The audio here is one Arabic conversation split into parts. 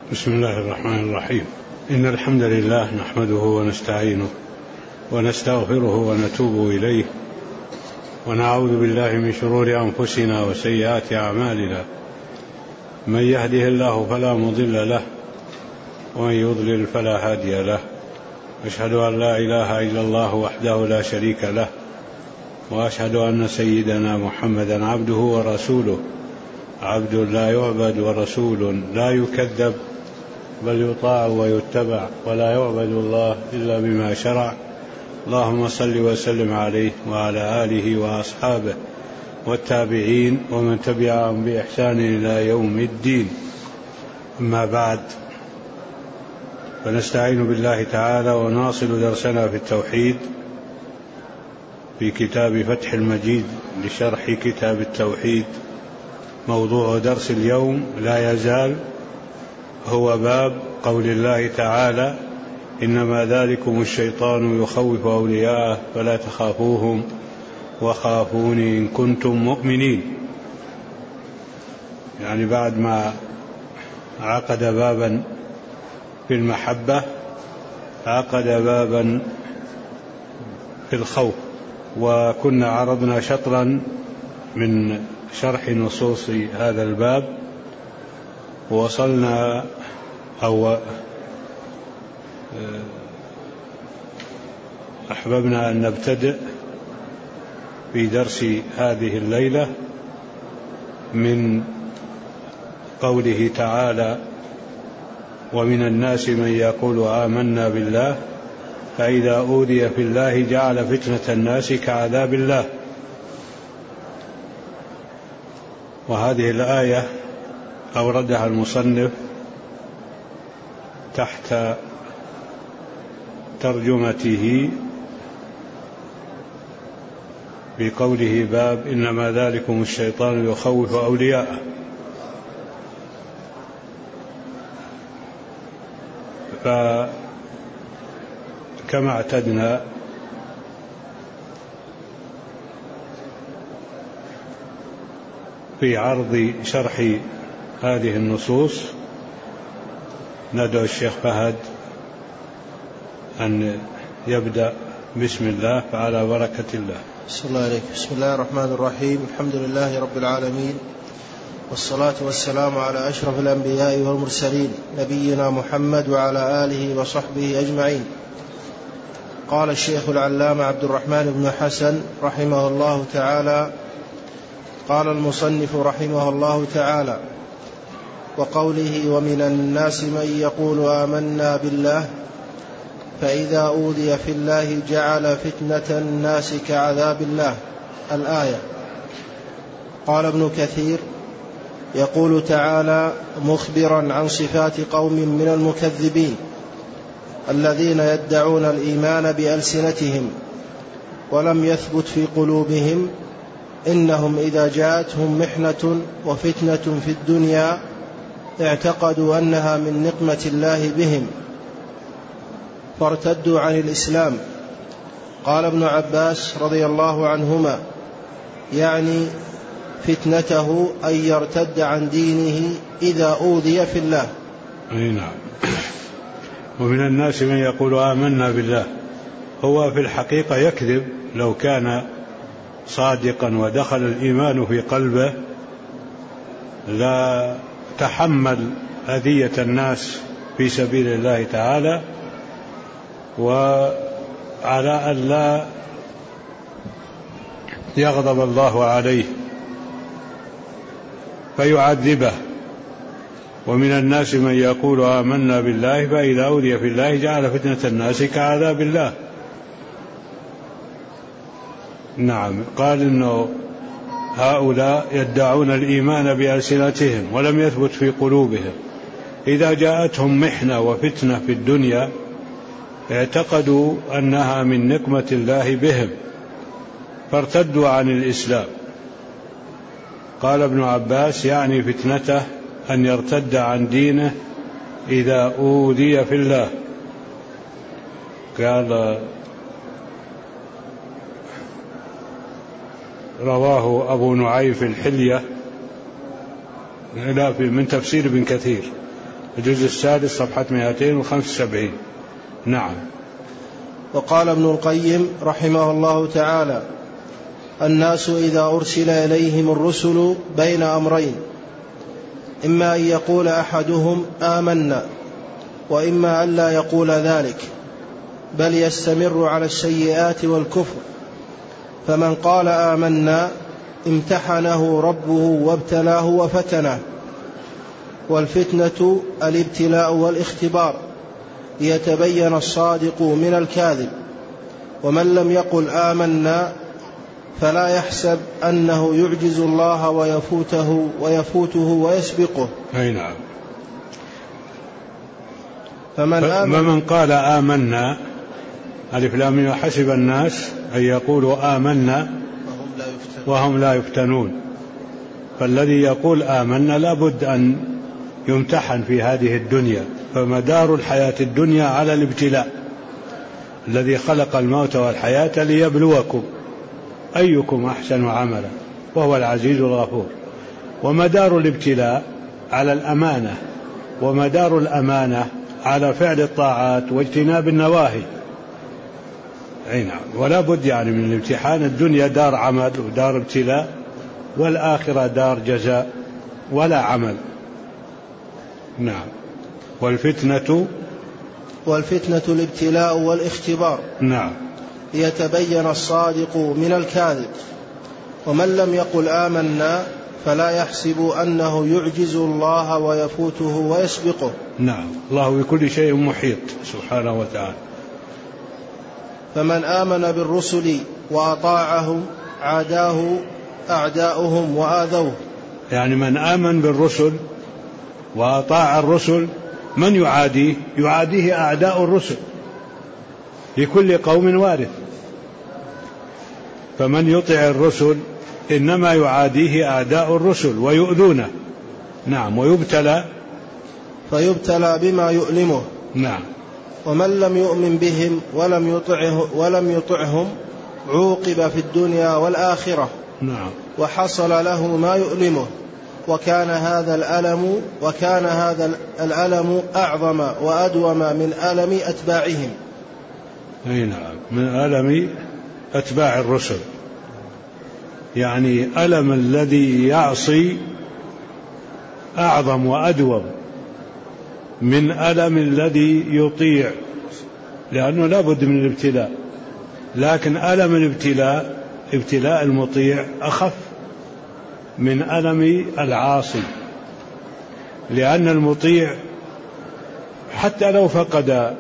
بسم الله الرحمن الرحيم. إن الحمد لله نحمده ونستعينه ونستغفره ونتوب إليه ونعوذ بالله من شرور أنفسنا وسيئات أعمالنا. من يهده الله فلا مضل له ومن يضلل فلا هادي له. أشهد أن لا إله إلا الله وحده لا شريك له، وأشهد أن سيدنا محمدا عبده ورسوله، عبد لا يعبد ورسول لا يكذب، بل يطاع ويتبع، ولا يعبد الله إلا بما شرع. اللهم صل وسلم عليه وعلى آله وأصحابه والتابعين ومن تبعهم بإحسان إلى يوم الدين. أما بعد، فنستعين بالله تعالى ونواصل درسنا في التوحيد في كتاب فتح المجيد لشرح كتاب التوحيد. موضوع درس اليوم لا يزال هو باب قول الله تعالى: إنما ذلكم الشيطان يخوف أولياءه فلا تخافوهم وخافوني إن كنتم مؤمنين. يعني بعد ما عقد بابا في المحبة عقد بابا في الخوف، وكنا عرضنا شطرا من شرح نصوص هذا الباب، ووصلنا أو أحببنا أن نبتدئ في درس هذه الليلة من قوله تعالى: ومن الناس من يقول آمنا بالله فإذا أوذي في الله جعل فتنة الناس كعذاب الله. وهذه الآية أوردها المصنف تحت ترجمته بقوله: باب إنما ذلكم الشيطان يخوف أولياءه. فكما اعتدنا في عرض شرح هذه النصوص، ندعو الشيخ فهد أن يبدأ. بسم الله، فعلى بركة الله. بسم الله عليك. بسم الله الرحمن الرحيم. الحمد لله رب العالمين، والصلاة والسلام على أشرف الأنبياء والمرسلين، نبينا محمد وعلى آله وصحبه أجمعين. قال الشيخ العلامة عبد الرحمن بن حسن رحمه الله تعالى: قال المصنف رحمه الله تعالى: وقوله: ومن الناس من يقول آمنا بالله فإذا أوذي في الله جعل فتنة الناس كعذاب الله، الآية. قال ابن كثير: يقول تعالى مخبرا عن صفات قوم من المكذبين الذين يدعون الإيمان بألسنتهم ولم يثبت في قلوبهم، إنهم إذا جاءتهم محنة وفتنة في الدنيا اعتقدوا أنها من نقمة الله بهم فارتدوا عن الإسلام. قال ابن عباس رضي الله عنهما: يعني فتنته أن يرتد عن دينه إذا أوذي في الله. نعم. ومن الناس من يقول آمنا بالله، هو في الحقيقة يكذب. لو كان صادقا ودخل الإيمان في قلبه لا تحمل أذية الناس في سبيل الله تعالى، وعلى أن لا يغضب الله عليه فيعذبه. ومن الناس من يقول آمنا بالله فإذا أوذي في الله جعل فتنة الناس كعذاب الله. نعم. قال إنه هؤلاء يدعون الإيمان بألسنتهم ولم يثبت في قلوبهم، إذا جاءتهم محنة وفتنة في الدنيا اعتقدوا أنها من نقمة الله بهم فارتدوا عن الإسلام. قال ابن عباس: يعني فتنته أن يرتد عن دينه إذا أوذي في الله. قال رواه أبو نعيم في الحلية من تفسير ابن كثير، الجزء السادس صفحة 275. نعم. وقال ابن القيم رحمه الله تعالى: الناس إذا أرسل إليهم الرسل بين أمرين، إما أن يقول أحدهم آمنا، وإما أن لا يقول ذلك، بل يستمر على السيئات والكفر. فمن قال آمنا امتحنه ربه وابتلاه وفتنه. والفتنة الابتلاء والاختبار ليتبين الصادق من الكاذب. ومن لم يقل آمنا فلا يحسب أنه يعجز الله ويفوته ويسبقه. أي نعم. فمن قال آمنا ألف لام ميم حسب الناس أن يقولوا آمنا وهم لا يفتنون. فالذي يقول آمنا لابد أن يمتحن في هذه الدنيا، فمدار الحياة الدنيا على الابتلاء. الذي خلق الموت والحياة ليبلوكم أيكم أحسن عملا وهو العزيز الغفور. ومدار الابتلاء على الأمانة، ومدار الأمانة على فعل الطاعات واجتناب النواهي. أي نعم. ولا بد يعني من الامتحان. الدنيا دار عمل ودار ابتلاء، والآخرة دار جزاء ولا عمل. نعم. والفتنة الابتلاء والاختبار. نعم. ليتبين الصادق من الكاذب. ومن لم يقل آمنا فلا يحسب أنه يعجز الله ويفوته ويسبقه. نعم. الله بكل شيء محيط سبحانه وتعالى. فمن آمن بالرسل وأطاعهم عاداه أعداؤهم وآذوه. يعني من آمن بالرسل وأطاع الرسل من يعاديه أعداء الرسل. لكل قوم وارث. فمن يطع الرسل إنما يعاديه أعداء الرسل ويؤذونه. نعم. فيبتلى بما يؤلمه. نعم. ومن لم يؤمن بهم ولم يطعهم عوقب في الدنيا والآخرة. نعم. وحصل له ما يؤلمه. وكان هذا الألم أعظم وأدوم من ألم أتباعهم. أي نعم. من ألم أتباع الرسل. يعني ألم الذي يعصي أعظم وأدوم من ألم الذي يطيع، لأنه لا بد من الابتلاء. لكن ألم ابتلاء المطيع أخف من ألم العاصي، لأن المطيع حتى لو فقد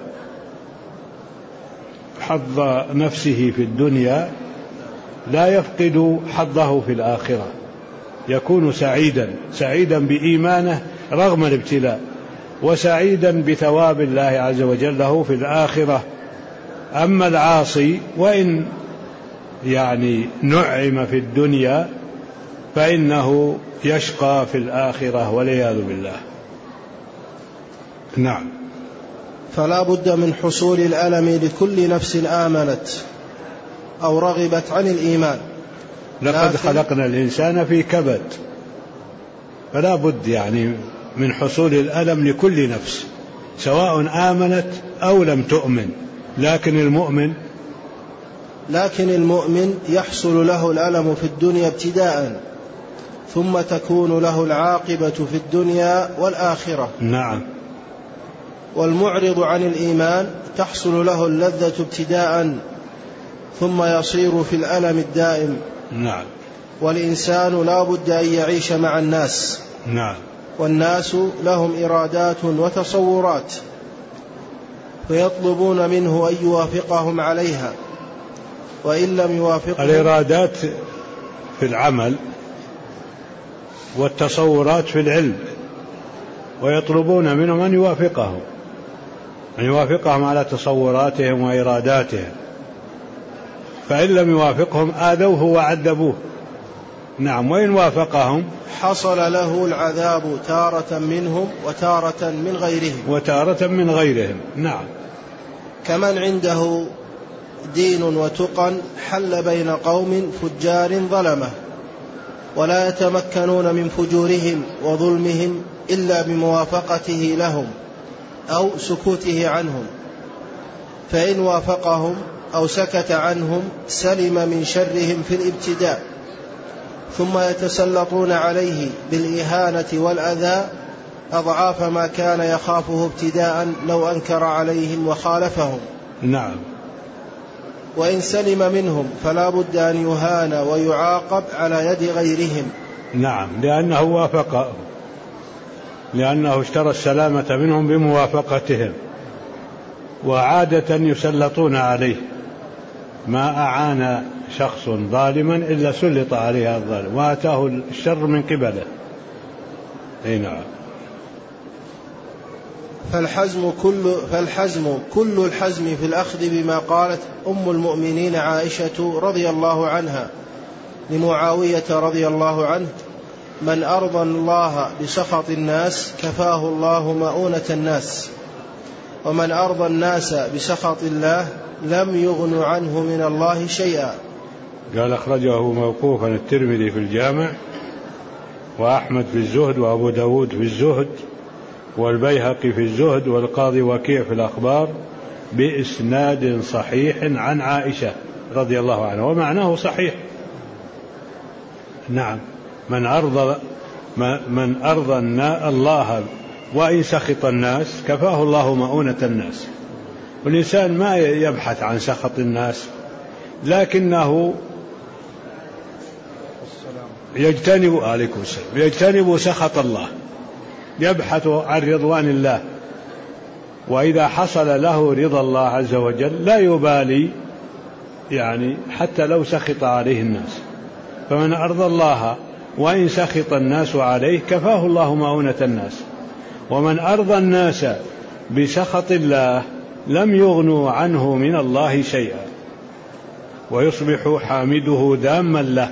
حظ نفسه في الدنيا لا يفقد حظه في الآخرة، يكون سعيدا بإيمانه رغم الابتلاء، وسعيدا بثواب الله عز وجل له في الآخرة. أما العاصي وإن يعني نعم في الدنيا فإنه يشقى في الآخرة والعياذ بالله. نعم. فلا بد من حصول الألم لكل نفس آمنت أو رغبت عن الإيمان. لقد خلقنا الإنسان في كبد. فلا بد يعني من حصول الألم لكل نفس سواء آمنت أو لم تؤمن. لكن المؤمن يحصل له الألم في الدنيا ابتداء، ثم تكون له العاقبة في الدنيا والآخرة. نعم. والمعرض عن الإيمان تحصل له اللذة ابتداء، ثم يصير في الألم الدائم. نعم. والإنسان لا بد أن يعيش مع الناس. نعم. والناس لهم إرادات وتصورات، فيطلبون منه أن يوافقهم عليها، وإن لم يوافقهم. الإرادات في العمل والتصورات في العلم، ويطلبون منهم أن يوافقهم على تصوراتهم وإراداتهم، فإن لم يوافقهم آذوه وعذبوه. نعم. وإن وافقهم حصل له العذاب تارة منهم وتارة من غيرهم. نعم. كمن عنده دين وتقى حل بين قوم فجار ظلمه، ولا يتمكنون من فجورهم وظلمهم إلا بموافقته لهم أو سكوته عنهم، فإن وافقهم أو سكت عنهم سلم من شرهم في الابتداء، ثم يتسلطون عليه بالإهانة والأذى أضعاف ما كان يخافه ابتداء لو أنكر عليهم وخالفهم. نعم. وإن سلم منهم فلا بد أن يهان ويعاقب على يد غيرهم. نعم، لأنه وافق، لأنه اشترى السلامة منهم بموافقتهم، وعادة يسلطون عليه، ما أعان شخص ظالما إلا سلط عليه الظالم وآتاه الشر من قبله. نعم. فالحزم كل الحزم في الأخذ بما قالت أم المؤمنين عائشة رضي الله عنها لمعاوية رضي الله عنه: من أرضى الله بسخط الناس كفاه الله مؤونة الناس، ومن أرضى الناس بسخط الله لم يغن عنه من الله شيئا. قال أخرجه موقوفا الترمذي في الجامع، وأحمد في الزهد، وأبو داود في الزهد، والبيهقي في الزهد، والقاضي وكيع في الأخبار، بإسناد صحيح عن عائشة رضي الله عنها، ومعناه صحيح. نعم. من أرضى الله وإن سخط الناس كفاه الله مؤونة الناس. والإنسان ما يبحث عن سخط الناس، لكنه يجتنب سخط الله، يبحث عن رضوان الله، وإذا حصل له رضا الله عز وجل لا يبالي، يعني حتى لو سخط عليه الناس. فمن أرضى الله وإن سخط الناس عليه كفاه الله مؤونة الناس، ومن أرضى الناس بسخط الله لم يغنوا عنه من الله شيئا، ويصبح حامده ذاما له.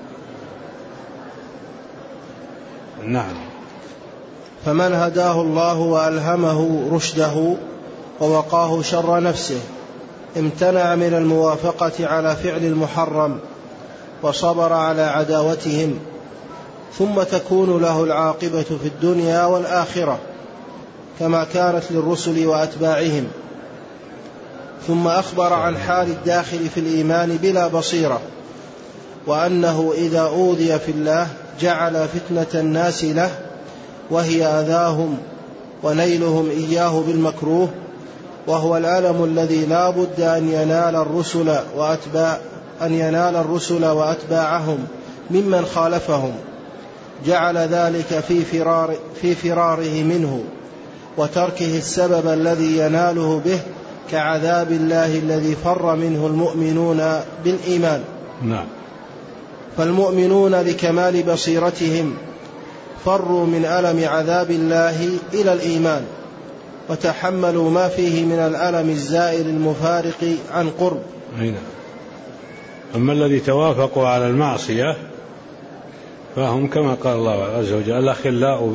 نعم. فمن هداه الله وألهمه رشده ووقاه شر نفسه امتنع من الموافقة على فعل المحرم وصبر على عداوتهم، ثم تكون له العاقبة في الدنيا والآخرة كما كانت للرسل وأتباعهم. ثم أخبر عن حال الداخل في الإيمان بلا بصيرة، وأنه إذا أوذي في الله جعل فتنة الناس له، وهي أذاهم ونيلهم إياه بالمكروه، وهو الألم الذي لا بد أن ينال الرسل وأتباعهم ممن خالفهم. جعل ذلك في فراره منه وتركه السبب الذي يناله به، كعذاب الله الذي فر منه المؤمنون بالإيمان. نعم. فالمؤمنون لكمال بصيرتهم فروا من ألم عذاب الله إلى الإيمان، وتحملوا ما فيه من الألم الزائل المفارق عن قرب. أما الذي توافقوا على المعصية فهم كما قال الله عز وجل: الأخلاء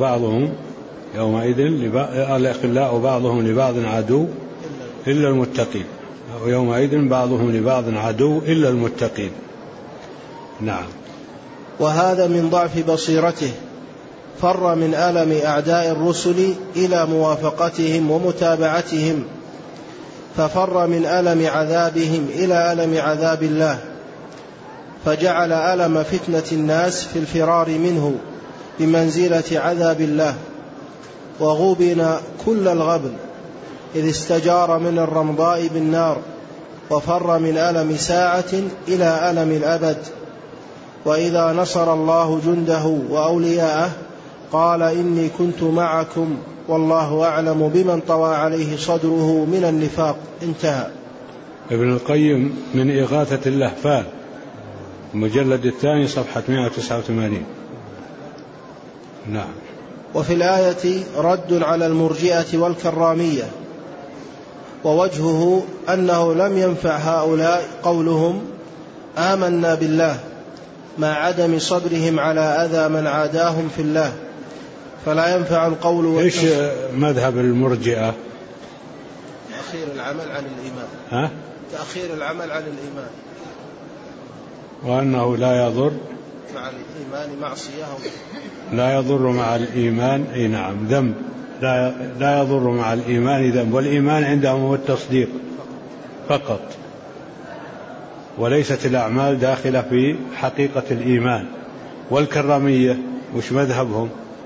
بعضهم لبعض عدو إلا المتقين، ويومئذ بعضهم لبعض عدو إلا المتقين. نعم. وهذا من ضعف بصيرته، فر من ألم أعداء الرسل إلى موافقتهم ومتابعتهم، ففر من ألم عذابهم إلى ألم عذاب الله، فجعل ألم فتنة الناس في الفرار منه بمنزلة عذاب الله، وغبن كل الغبن إذ استجار من الرمضاء بالنار، وفر من ألم ساعة إلى ألم الأبد. وإذا نصر الله جنده وأولياءه قال: إني كنت معكم والله أعلم بمن طوى عليه صدره من النفاق. انتهى. ابن القيم من إغاثة اللهفان، المجلد الثاني صفحة 189. نعم. وفي الآية رد على المرجئة والكرامية، ووجهه أنه لم ينفع هؤلاء قولهم آمنا بالله مع عدم صبرهم على أذى من عاداهم في الله، فلا ينفع القول إيش مذهب المرجئة؟ تأخير العمل عن الإيمان. تأخير العمل عن الإيمان، وأنه لا يضر مع الإيمان معصية لا يضر مع الإيمان أي نعم ذنب، لا يضر مع الإيمان ذنب، والإيمان عندهم هو التصديق فقط، وليست الأعمال داخلة في حقيقة الإيمان. والكرامية وش مذهبهم؟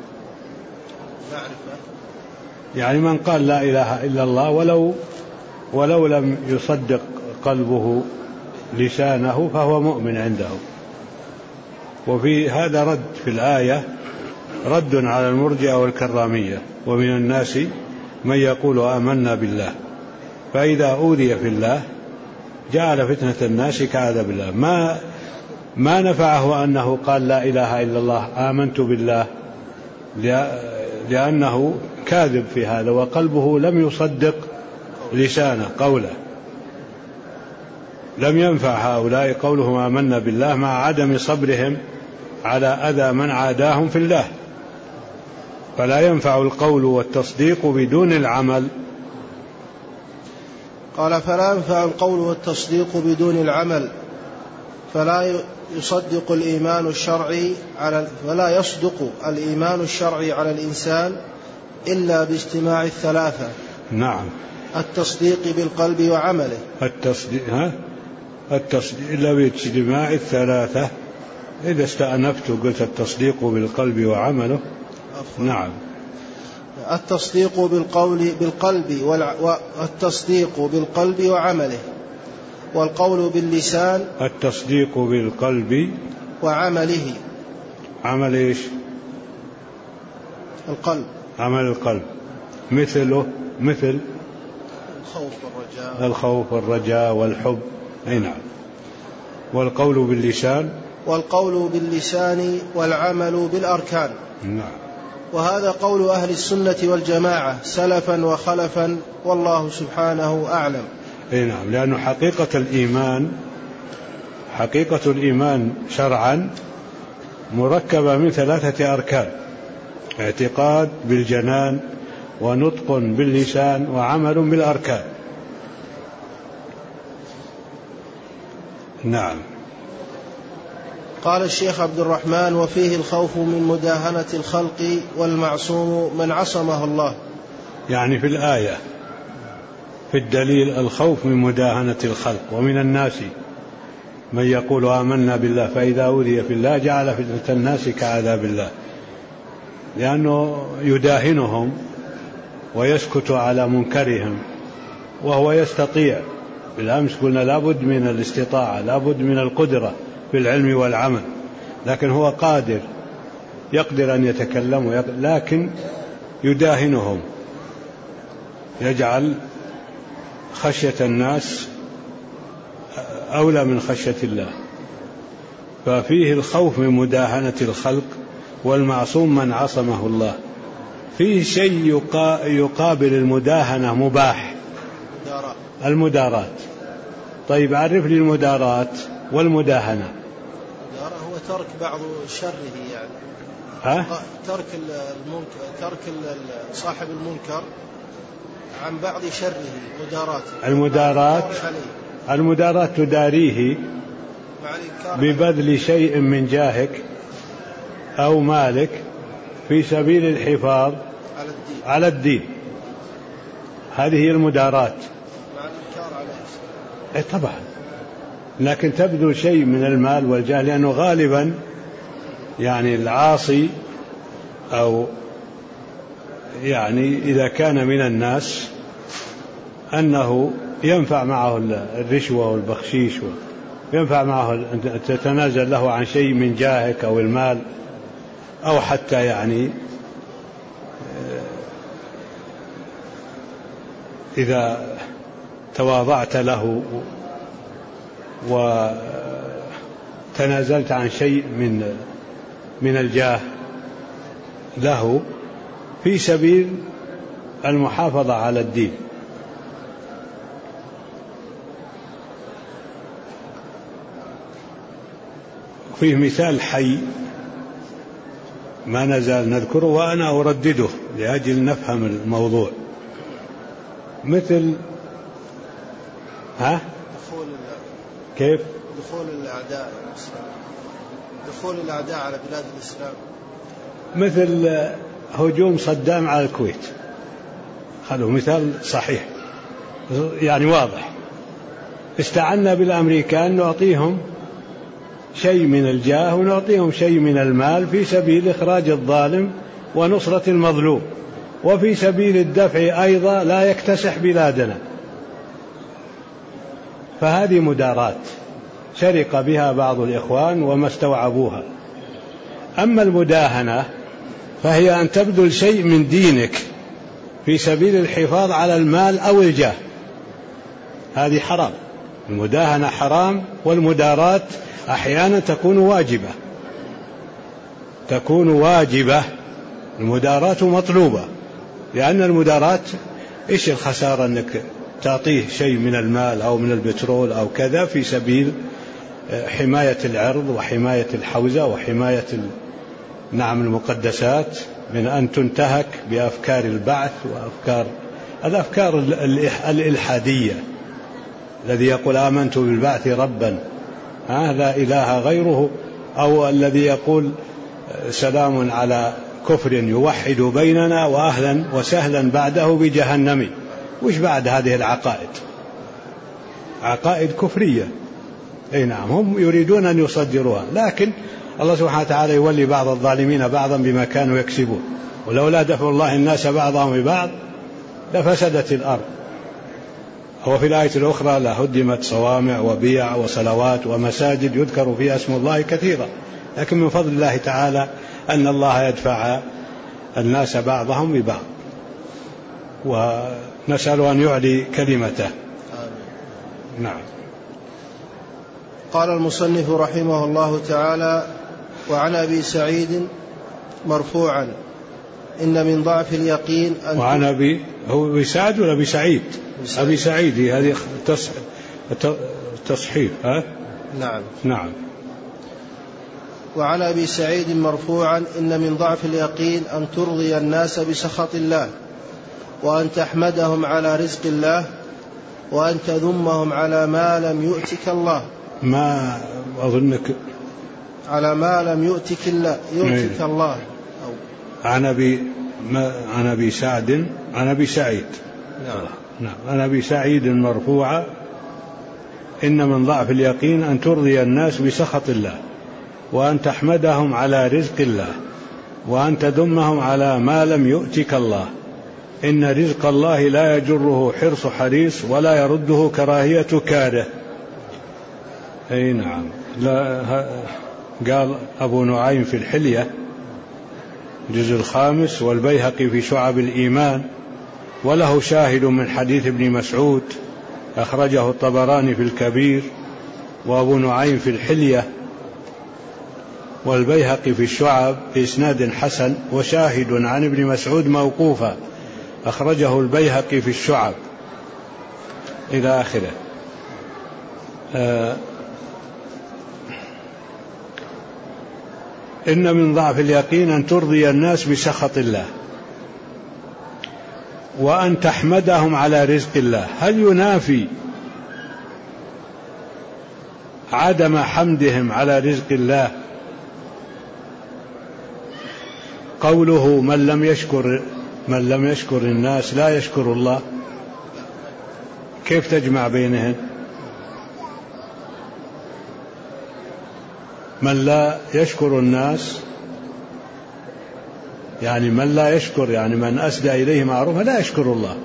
يعني من قال لا إله إلا الله ولو لم يصدق قلبه لسانه فهو مؤمن عندهم. وفي هذا رد في الآية، رد على المرجئة والكرامية. ومن الناس من يقول آمنا بالله فإذا أوذي في الله جعل فتنة الناس كعذاب الله. ما نفعه أنه قال لا إله إلا الله آمنت بالله، لأنه كاذب في هذا وقلبه لم يصدق لسانه قوله. لم ينفع هؤلاء قولهم آمنا بالله مع عدم صبرهم على أذى من عاداهم في الله. فلا ينفع القول والتصديق بدون العمل. قال فلا ينفع القول والتصديق بدون العمل، فلا يصدق الإيمان الشرعي فلا يصدق الإيمان الشرعي على الإنسان إلا باجتماع الثلاثة. نعم. التصديق بالقلب وعمله. التصديق إلا باجتماع الثلاثة. إذا استأنفت قلت التصديق بالقلب وعمله. نعم. التصديق والتصديق بالقلب وعمله، والقول باللسان. التصديق بالقلب وعمله. عمل إيش؟ القلب. عمل القلب مثل الخوف والرجاء والحب. أي نعم. والقول باللسان. والقول باللسان والعمل بالأركان. نعم. وهذا قول أهل السنة والجماعة سلفا وخلفا، والله سبحانه أعلم. أي نعم. لأن حقيقة الإيمان شرعا مركبة من 3 أركان: اعتقاد بالجنان، ونطق باللسان، وعمل بالأركان. نعم. قال الشيخ عبد الرحمن: وفيه الخوف من مداهنة الخلق، والمعصوم من عصمه الله. يعني في الآية في الدليل الخوف من مداهنة الخلق. ومن الناس من يقول آمنا بالله فإذا أوذي في الله جعل فتنة الناس كعذاب الله، لأنه يداهنهم ويسكت على منكرهم وهو يستطيع. بالأمس قلنا لابد من الاستطاعة، لابد من القدرة في العلم والعمل، لكن هو قادر، يقدر أن يتكلم لكن يداهنهم، يجعل خشية الناس أولى من خشية الله. ففيه الخوف من مداهنة الخلق، والمعصوم من عصمه الله. فيه شيء يقابل المداهنة مباح، المداراة. طيب عرف لي المداراة والمداهنة. المداراة هو ترك بعض شره، يعني ترك صاحب المنكر عن بعض شره. المداراة تداريه ببذل شيء من جاهك أو مالك في سبيل الحفاظ على الدين. هذه هي المداراة. طبعا، لكن تبذل شيء من المال والجاه، لأنه غالبا يعني العاصي أو يعني إذا كان من الناس أنه ينفع معه الرشوة والبخشيش، ينفع معه أن تتنازل له عن شيء من جاهك أو المال، أو حتى يعني إذا تواضعت له وتنازلت عن شيء من الجاه له في سبيل المحافظة على الدين. فيه مثال حي ما نزال نذكره وأنا أردده لأجل نفهم الموضوع. مثل كيف دخول الأعداء دخول الأعداء على بلاد الإسلام، مثل هجوم صدام على الكويت، هذا مثال صحيح يعني واضح. استعنا بالأمريكان نعطيهم شيء من الجاه ونعطيهم شيء من المال في سبيل إخراج الظالم ونصرة المظلوم، وفي سبيل الدفع أيضا لا يكتسح بلادنا. فهذه مدارات شرق بها بعض الإخوان وما استوعبوها. أما المداهنة فهي أن تبذل شيء من دينك في سبيل الحفاظ على المال أو الجاه، هذه حرام. المداهنة حرام، والمدارات أحيانا تكون واجبة. المدارات مطلوبة، لأن المدارات إيش الخسارة أنك تعطيه شيء من المال أو من البترول أو كذا في سبيل حماية العرض وحماية الحوزة وحماية المقدسات من أن تنتهك بأفكار البعث الأفكار الإلحادية. الذي يقول آمنت بالبعث ربا لا إله غيره، أو الذي يقول سلام على كفر يوحد بيننا وأهلا وسهلا بعده بجهنم. وش بعد هذه العقائد؟ عقائد كفرية. نعم، هم يريدون أن يصدروها، لكن الله سبحانه وتعالى يولي بعض الظالمين بعضا بما كانوا يكسبون، ولولا دفع الله الناس بعضهم ببعض لفسدت الأرض. وفي الآية الأخرى لهدمت صوامع وبيع وصلوات ومساجد يذكر فيها اسم الله كثيرا، لكن من فضل الله تعالى أن الله يدفع الناس بعضهم ببعض، ونسأل أن يعلي كلمته. نعم. قال المصنف رحمه الله تعالى: وعن أبي سعيد مرفوعا إن من ضعف اليقين أن وعن أبي هو بسعد ولا بسعيد؟ أبي سعيد هذه تصحيح. نعم. وعن أبي سعيد مرفوعا إن من ضعف اليقين أن ترضي الناس بسخط الله، وأن تحمدهم على رزق الله، وأن تذمهم على ما لم يؤتك الله. ما أظنك على ما لم يؤتك الله. عن أبي سعد عن أبي سعيد. نعم. عن أبي سعيد مرفوعا إن من ضعف اليقين أن ترضي الناس بسخط الله، وأن تحمدهم على رزق الله، وأن تذمهم على ما لم يؤتك الله. إن رزق الله لا يجره حرص حريص ولا يرده كراهية كاره. نعم. قال أبو نعيم في الحلية الجزء 5 والبيهقي في شعب الإيمان، وله شاهد من حديث ابن مسعود أخرجه الطبراني في الكبير، وأبو نعيم في الحلية، والبيهقي في الشعب بإسناد حسن، وشاهد عن ابن مسعود موقوفا أخرجه البيهقي في الشعب إلى آخره. إن من ضعف اليقين أن ترضي الناس بسخط الله، وأن تحمدهم على رزق الله. هل ينافي عدم حمدهم على رزق الله قوله من لم يشكر الناس لا يشكر الله؟ كيف تجمع بينهن؟ من لا يشكر الناس يعني من لا يشكر، يعني من أسدى إليه معروفا لا يشكر الله.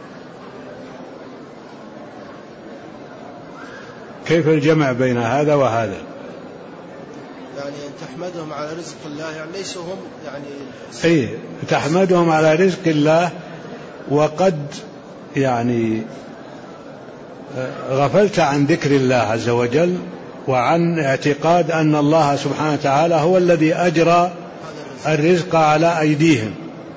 كيف الجمع بين هذا وهذا؟ يعني تحمدهم على رزق الله، يعني ليسوا هم يعني تحمدهم على رزق الله، وقد يعني غفلت عن ذكر الله عز وجل وعن اعتقاد أن الله سبحانه وتعالى هو الذي أجرى الرزق على أيديهم.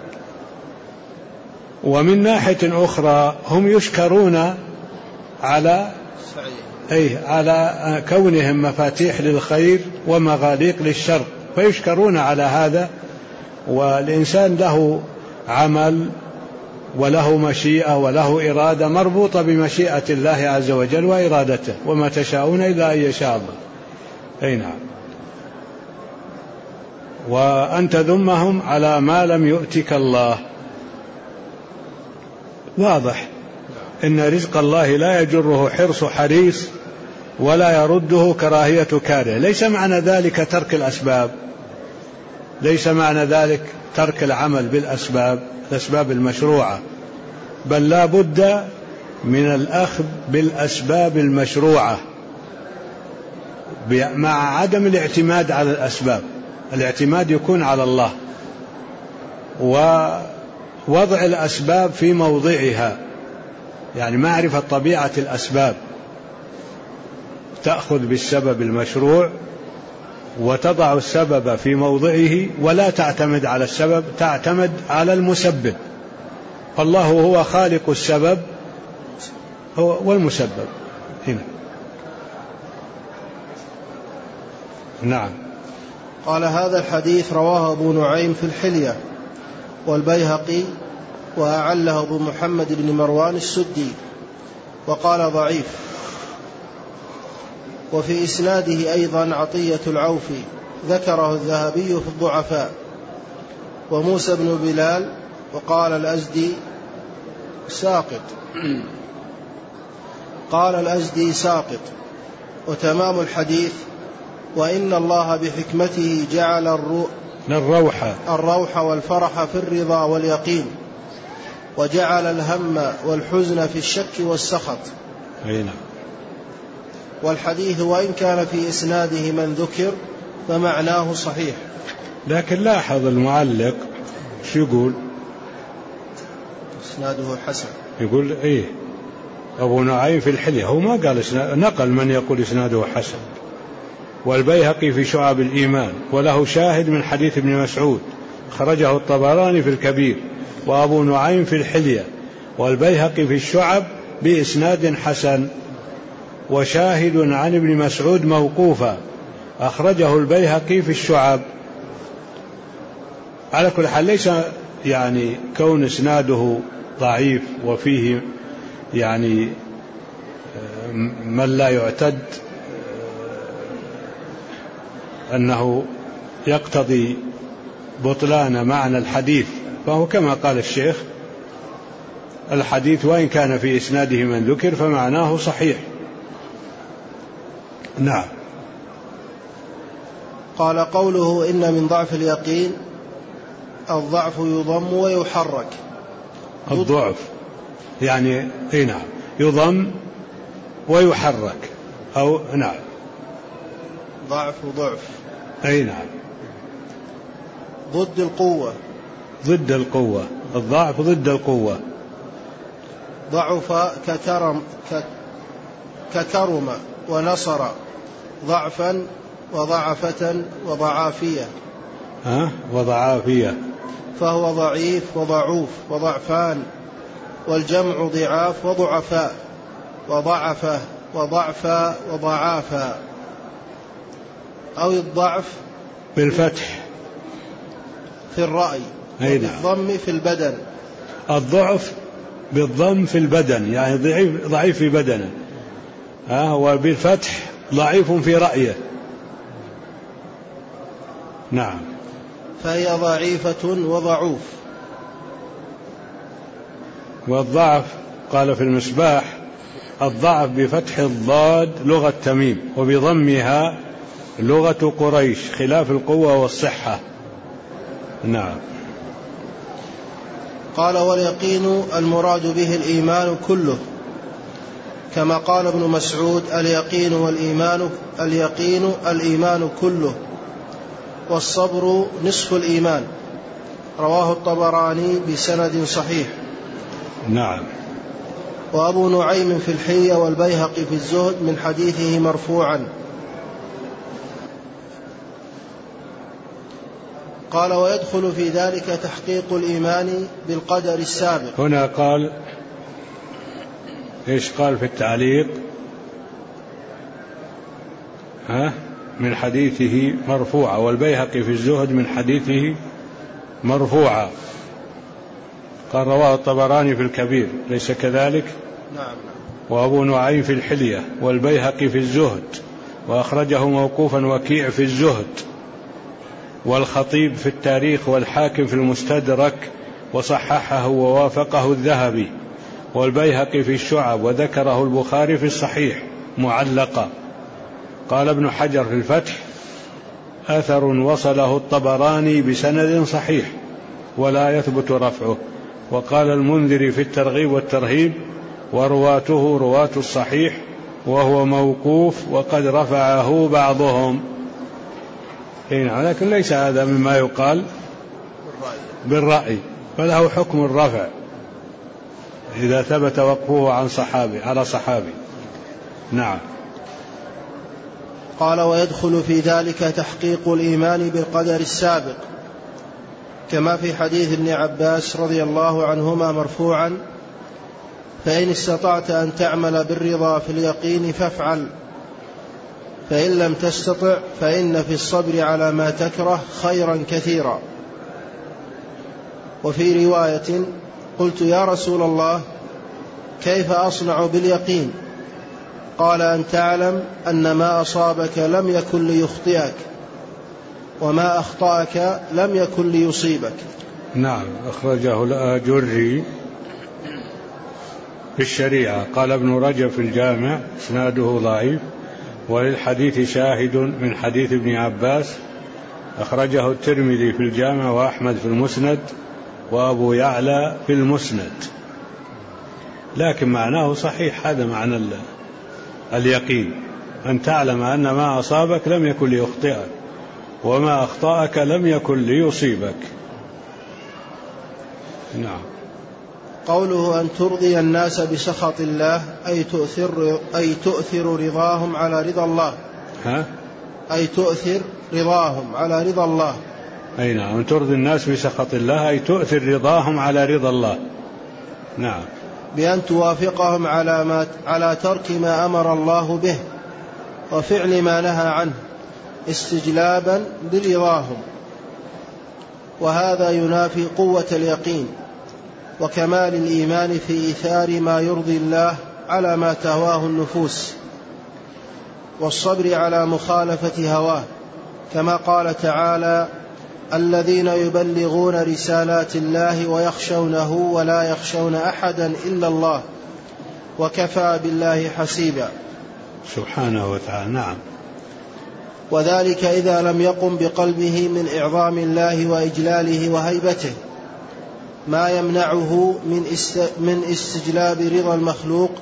ومن ناحية أخرى هم يشكرون على كونهم مفاتيح للخير ومغاليق للشر، فيشكرون على هذا. والإنسان له عمل وله مشيئة وله إرادة مربوطة بمشيئة الله عز وجل وإرادته، وما تشاءون إلا أن يشاء الله. نعم. وأن تذمهم على ما لم يؤتك الله. واضح إن رزق الله لا يجره حرص حريص ولا يرده كراهية كاره. ليس معنى ذلك ترك الأسباب، ليس معنى ذلك ترك العمل بالأسباب، الأسباب المشروعة، بل لا بد من الأخذ بالأسباب المشروعة مع عدم الاعتماد على الأسباب. الاعتماد يكون على الله، ووضع الأسباب في موضعها، يعني معرفة طبيعة الأسباب. تأخذ بالسبب المشروع وتضع السبب في موضعه، ولا تعتمد على السبب، تعتمد على المسبب. الله هو خالق السبب والمسبب هنا. نعم. قال: هذا الحديث رواه أبو نعيم في الحلية والبيهقي، وأعله أبو محمد بن مروان السدي، وقال ضعيف. وفي إسناده أيضا عطية العوفي ذكره الذهبي في الضعفاء، وموسى بن بلال، وقال الأزدي ساقط. قال الأزدي ساقط. وتمام الحديث: وإن الله بحكمته جعل الروح والفرح في الرضا واليقين، وجعل الهم والحزن في الشك والسخط. والحديث وإن كان في إسناده من ذكر فمعناه صحيح. لكن لاحظ المعلق شو يقول؟ إسناده حسن. يقول إيه أبو نعيم في الحلية، هو ما قال نقل من يقول إسناده حسن. والبيهقي في شعب الإيمان، وله شاهد من حديث ابن مسعود خرجه الطبراني في الكبير، وأبو نعيم في الحلية، والبيهقي في الشعب بإسناد حسن، وشاهد عن ابن مسعود موقوفا أخرجه البيهقي في الشعب. على كل حال ليس يعني كون إسناده ضعيف وفيه يعني من لا يعتد أنه يقتضي بطلان معنى الحديث، فهو كما قال الشيخ: الحديث وإن كان في إسناده من ذكر فمعناه صحيح. نعم. قال: قوله إن من ضعف اليقين، الضعف يضم ويحرك. الضعف يعني نعم يضم ويحرك، أو نعم ضعف وضعف. أي نعم. ضد القوة. ضد القوة، الضعف ضد القوة. ضعف ككرم ونصر، ضعفا وضعفة وضعافية. وضعافية، فهو ضعيف وضعوف وضعفان، والجمع ضعاف وضعفاء، وضعفة وضعفا وضعافا. أو الضعف بالفتح في الرأي، بالضم في البدن. الضعف بالضم في البدن يعني ضعيف في بدنه، وبالفتح ضعيف في رأيه. نعم. فهي ضعيفة وضعوف. والضعف قال في المصباح: الضعف بفتح الضاد لغة تميم، وبضمها لغة قريش، خلاف القوة والصحة. نعم. قال: واليقين المراد به الإيمان كله، كما قال ابن مسعود: اليقين والإيمان الإيمان كله، والصبر نصف الإيمان. رواه الطبراني بسند صحيح. نعم. وأبو نعيم في الحلية والبيهقي في الزهد من حديثه مرفوعا. قال: ويدخل في ذلك تحقيق الإيمان بالقدر السابق. هنا قال إيش قال في التعليق؟ من حديثه مرفوعا، والبيهقي في الزهد من حديثه مرفوعا. قال: رواه الطبراني في الكبير، ليس كذلك؟ نعم. وأبو نعيم في الحلية، والبيهقي في الزهد، وأخرجه موقوفا وكيع في الزهد. والخطيب في التاريخ والحاكم في المستدرك وصححه ووافقه الذهبي، والبيهقي في الشعب، وذكره البخاري في الصحيح معلقا. قال ابن حجر في الفتح: أثر وصله الطبراني بسند صحيح ولا يثبت رفعه. وقال المنذري في الترغيب والترهيب: ورواته رواة الصحيح، وهو موقوف وقد رفعه بعضهم. لكن ليس هذا مما يقال بالرأي، فله حكم الرفع إذا ثبت وقفه عن صحابي على صحابي. نعم. قال: ويدخل في ذلك تحقيق الإيمان بالقدر السابق، كما في حديث ابن عباس رضي الله عنهما مرفوعا: فإن استطعت أن تعمل بالرضا في اليقين فافعل، فإن لم تستطع فإن في الصبر على ما تكره خيرا كثيرا. وفي رواية: قلت يا رسول الله كيف أصنع باليقين؟ قال: أن تعلم أن ما أصابك لم يكن ليخطئك، وما أخطأك لم يكن ليصيبك. نعم. أخرجه الآجري في الشريعة. قال ابن رجب في الجامع: إسناده ضعيف، وللحديث شاهد من حديث ابن عباس. أخرجه الترمذي في الجامع، وأحمد في المسند، وأبو يعلى في المسند. لكن معناه صحيح، هذا معنى اليقين: أن تعلم أن ما أصابك لم يكن ليخطئك، وما أخطأك لم يكن ليصيبك. نعم. قوله: أن ترضي الناس بسخط الله، أي تؤثر رضاهم على رضا الله. أي تؤثر رضاهم على رضا الله. أي نعم. أن ترضي الناس بسخط الله، أي تؤثر رضاهم على رضا الله. نعم. بأن توافقهم على ترك ما أمر الله به وفعل ما نهى عنه استجلابا لرضاهم، وهذا ينافي قوة اليقين وكمال الإيمان في إيثار ما يرضي الله على ما تهواه النفوس، والصبر على مخالفة هواه، كما قال تعالى: الذين يبلغون رسالات الله ويخشونه ولا يخشون أحدا إلا الله وكفى بالله حسيبا. سبحانه وتعالى. نعم. وذلك إذا لم يقم بقلبه من إعظام الله وإجلاله وهيبته ما يمنعه من استجلاب رضا المخلوق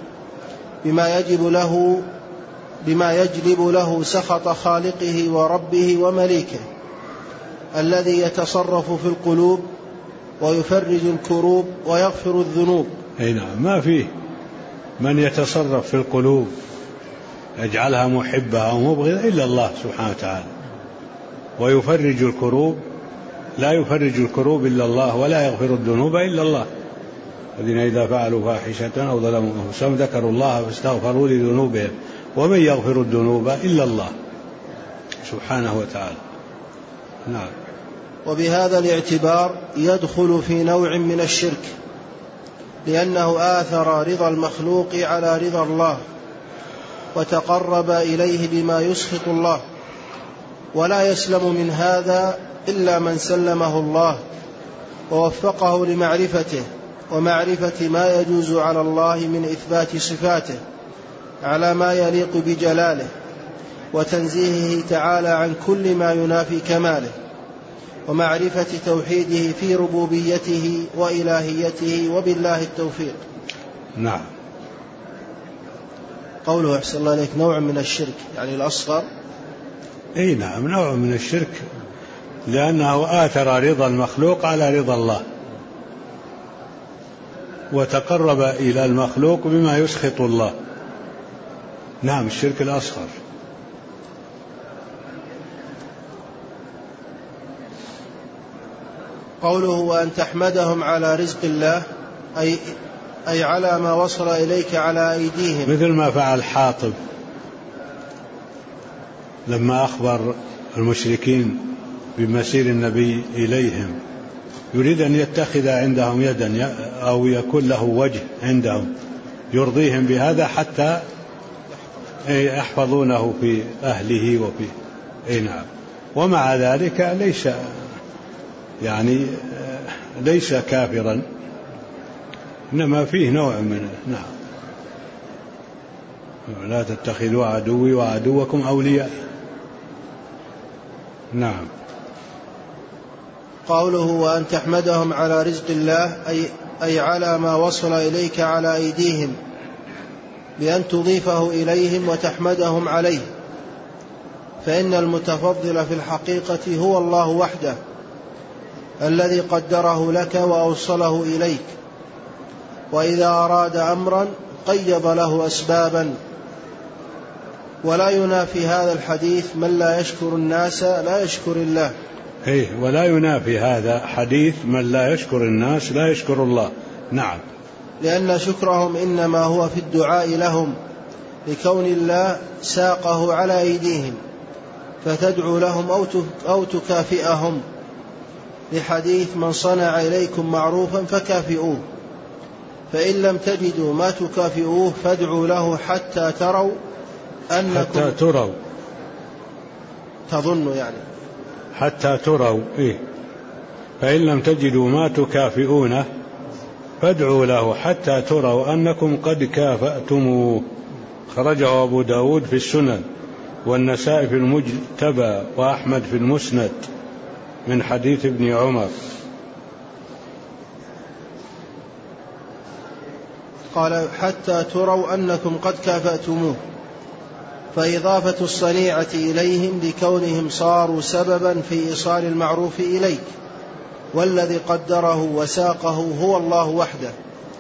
بما يجلب له سخط خالقه وربه ومليكه الذي يتصرف في القلوب ويفرج الكروب ويغفر الذنوب. نعم. ما فيه من يتصرف في القلوب يجعلها محبة أو مبغضة إلا الله سبحانه وتعالى، ويفرج الكروب لا يفرج الكروب إلا الله، ولا يغفر الذنوب إلا الله. الذين إذا فعلوا فاحشة أو ظلموا أنفسهم ذكروا الله فاستغفروا لذنوبهم ومن يغفر الذنوب إلا الله سبحانه وتعالى. نعم. وبهذا الاعتبار يدخل في نوع من الشرك، لأنه آثر رضا المخلوق على رضا الله وتقرب إليه بما يسخط الله، ولا يسلم من هذا إلا من سلمه الله ووفقه لمعرفته ومعرفة ما يجوز على الله من إثبات صفاته على ما يليق بجلاله وتنزيهه تعالى عن كل ما ينافي كماله، ومعرفة توحيده في ربوبيته وإلهيته، وبالله التوفيق. نعم. قوله أحسن الله إليك نوع من الشرك يعني الأصغر. نعم، نوع من الشرك، لأنه آثر رضا المخلوق على رضا الله وتقرب إلى المخلوق بما يسخط الله. نعم، الشرك الأصغر. قوله وأن تحمدهم على رزق الله أي على ما وصل إليك على أيديهم، مثل ما فعل حاطب لما أخبر المشركين بمسير النبي إليهم، يريد أن يتخذ عندهم يدا أو يكون له وجه عندهم يرضيهم بهذا حتى يحفظونه في أهله وفي نعم. ومع ذلك ليس كافرا، إنما فيه نوع من لا تتخذوا عدوي وعدوكم أولياء. نعم. قوله وأن تحمدهم على رزق الله أي على ما وصل إليك على أيديهم، بأن تضيفه إليهم وتحمدهم عليه، فإن المتفضل في الحقيقة هو الله وحده الذي قدره لك وأوصله إليك، وإذا أراد أمرا قيض له أسبابا. ولا ينافي هذا الحديث من لا يشكر الناس لا يشكر الله. ولا ينافي هذا حديث من لا يشكر الناس لا يشكر الله. نعم. لأن شكرهم إنما هو في الدعاء لهم، لكون الله ساقه على أيديهم، فتدعو لهم أو تكافئهم، لحديث من صنع إليكم معروفا فكافئوه، فإن لم تجدوا ما تكافئوه فادعوا له حتى تروا أنكم حتى تروا تظنوا حتى تروا فإن لم تجدوا ما تكافئونه فادعوا له حتى تروا أنكم قد كافأتموه. خرجه أبو داود في السنن، والنسائي في المجتبى، وأحمد في المسند من حديث ابن عمر. قال حتى تروا أنكم قد كافأتموه، فإضافة الصنيعة إليهم لكونهم صاروا سببا في إيصال المعروف إليك، والذي قدره وساقه هو الله وحده.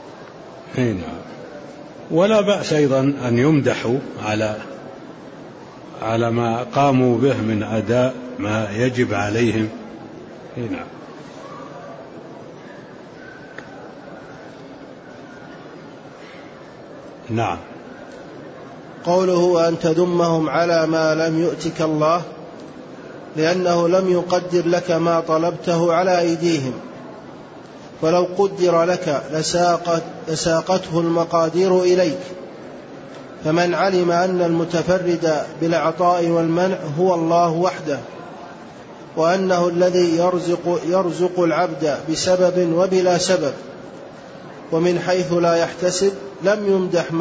ولا بأس أيضا أن يمدحوا على ما قاموا به من أداء ما يجب عليهم. نعم. قوله أن تدمهم على ما لم يؤتك الله، لأنه لم يقدر لك ما طلبته على أيديهم، فلو قدر لك لساقته المقادير إليك. فمن علم أن المتفرد بالعطاء والمنع هو الله وحده، وأنه الذي يرزق العبد بسبب وبلا سبب ومن حيث لا يحتسب، لم يمدح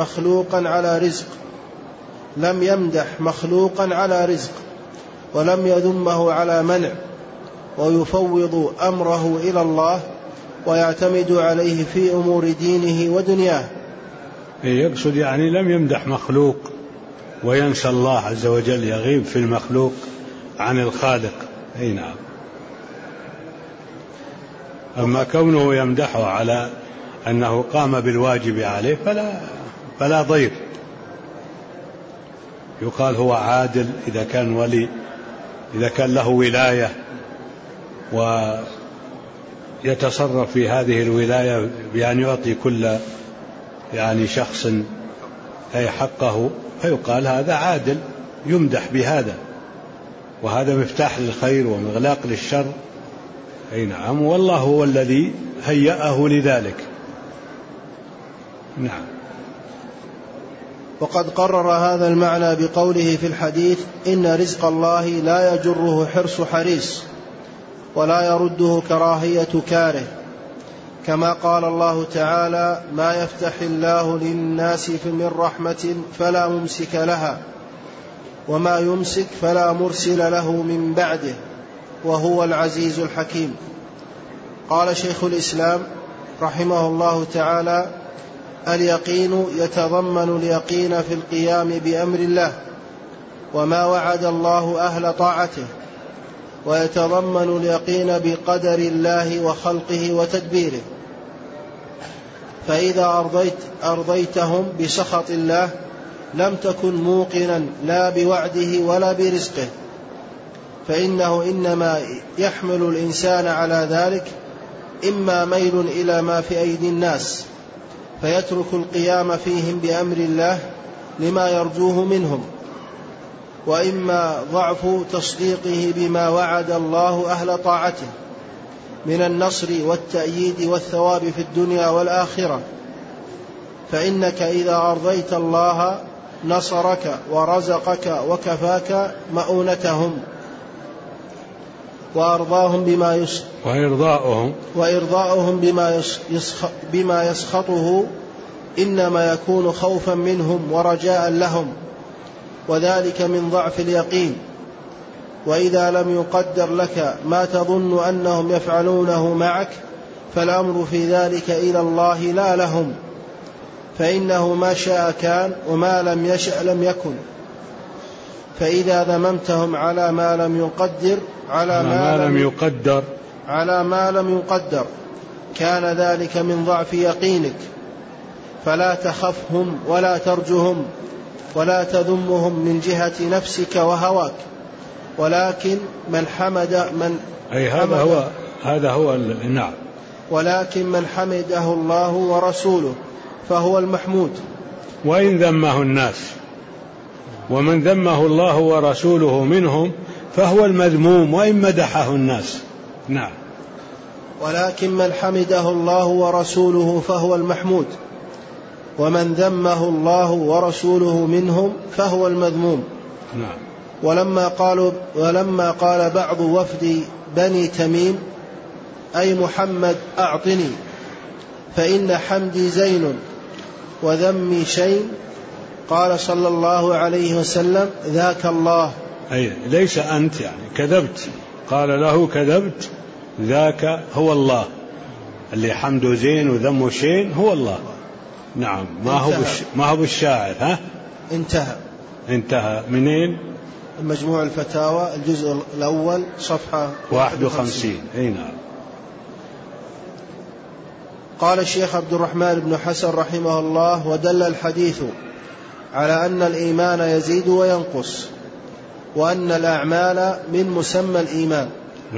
مخلوقا على رزق ولم يذمه على منع، ويفوض أمره إلى الله ويعتمد عليه في أمور دينه ودنياه. يقصد لم يمدح مخلوق وينسى الله عز وجل، يغيب في المخلوق عن الخالق. نعم. أما كونه يمدحه على أنه قام بالواجب عليه فلا ضير، يقال هو عادل إذا كان ولي، إذا كان له ولاية ويتصرف في هذه الولاية بأن يعطي كل شخص حقه، فيقال هذا عادل، يمدح بهذا، وهذا مفتاح للخير ومغلاق للشر. نعم. والله هو الذي هيأه لذلك. نعم. وقد قرر هذا المعنى بقوله في الحديث إن رزق الله لا يجره حرص حريص ولا يرده كراهية كاره، كما قال الله تعالى ما يفتح الله للناس من رحمة فلا ممسك لها وما يمسك فلا مرسل له من بعده وهو العزيز الحكيم. قال شيخ الإسلام رحمه الله تعالى اليقين يتضمن اليقين في القيام بأمر الله وما وعد الله أهل طاعته، ويتضمن اليقين بقدر الله وخلقه وتدبيره. فإذا أرضيتهم بسخط الله لم تكن موقنا لا بوعده ولا برزقه، فإنه إنما يحمل الإنسان على ذلك إما ميل إلى ما في أيدي الناس فيترك القيام فيهم بأمر الله لما يرجوه منهم، وإما ضعف تصديقه بما وعد الله أهل طاعته من النصر والتأييد والثواب في الدنيا والآخرة. فإنك إذا أرضيت الله نصرك ورزقك وكفاك مؤونتهم، وإرضاؤهم بما يسخطه إنما يكون خوفا منهم ورجاء لهم، وذلك من ضعف اليقين. وإذا لم يقدر لك ما تظن أنهم يفعلونه معك فالأمر في ذلك إلى الله لا لهم، فإنه ما شاء كان وما لم يشأ لم يكن. فإذا ذممتهم على ما لم يقدر كان ذلك من ضعف يقينك، فلا تخفهم ولا ترجهم ولا تذمهم من جهة نفسك وهواك، ولكن ولكن من حمده الله ورسوله فهو المحمود. وإن ذمه الناس، ومن ذمه الله ورسوله منهم فهو المذموم وإن مدحه الناس. نعم. ولكن من حمده الله ورسوله فهو المحمود، ومن ذمه الله ورسوله منهم فهو المذموم. نعم. ولما قال بعض وفد بني تميم: أي محمد أعطني، فإن حمدي زين وذمي شيء، قال صلى الله عليه وسلم: ذاك الله. أي ليس أنت، يعني كذبت، قال له كذبت، ذاك هو الله، اللي حمده زين وذمه شين هو الله. نعم. ما هو بالشاعر. انتهى منين؟ المجموع الفتاوى الجزء الأول صفحة 51. أي نعم. قال الشيخ عبد الرحمن بن حسن رحمه الله: ودل الحديث على أن الإيمان يزيد وينقص، وأن الأعمال من مسمى الإيمان.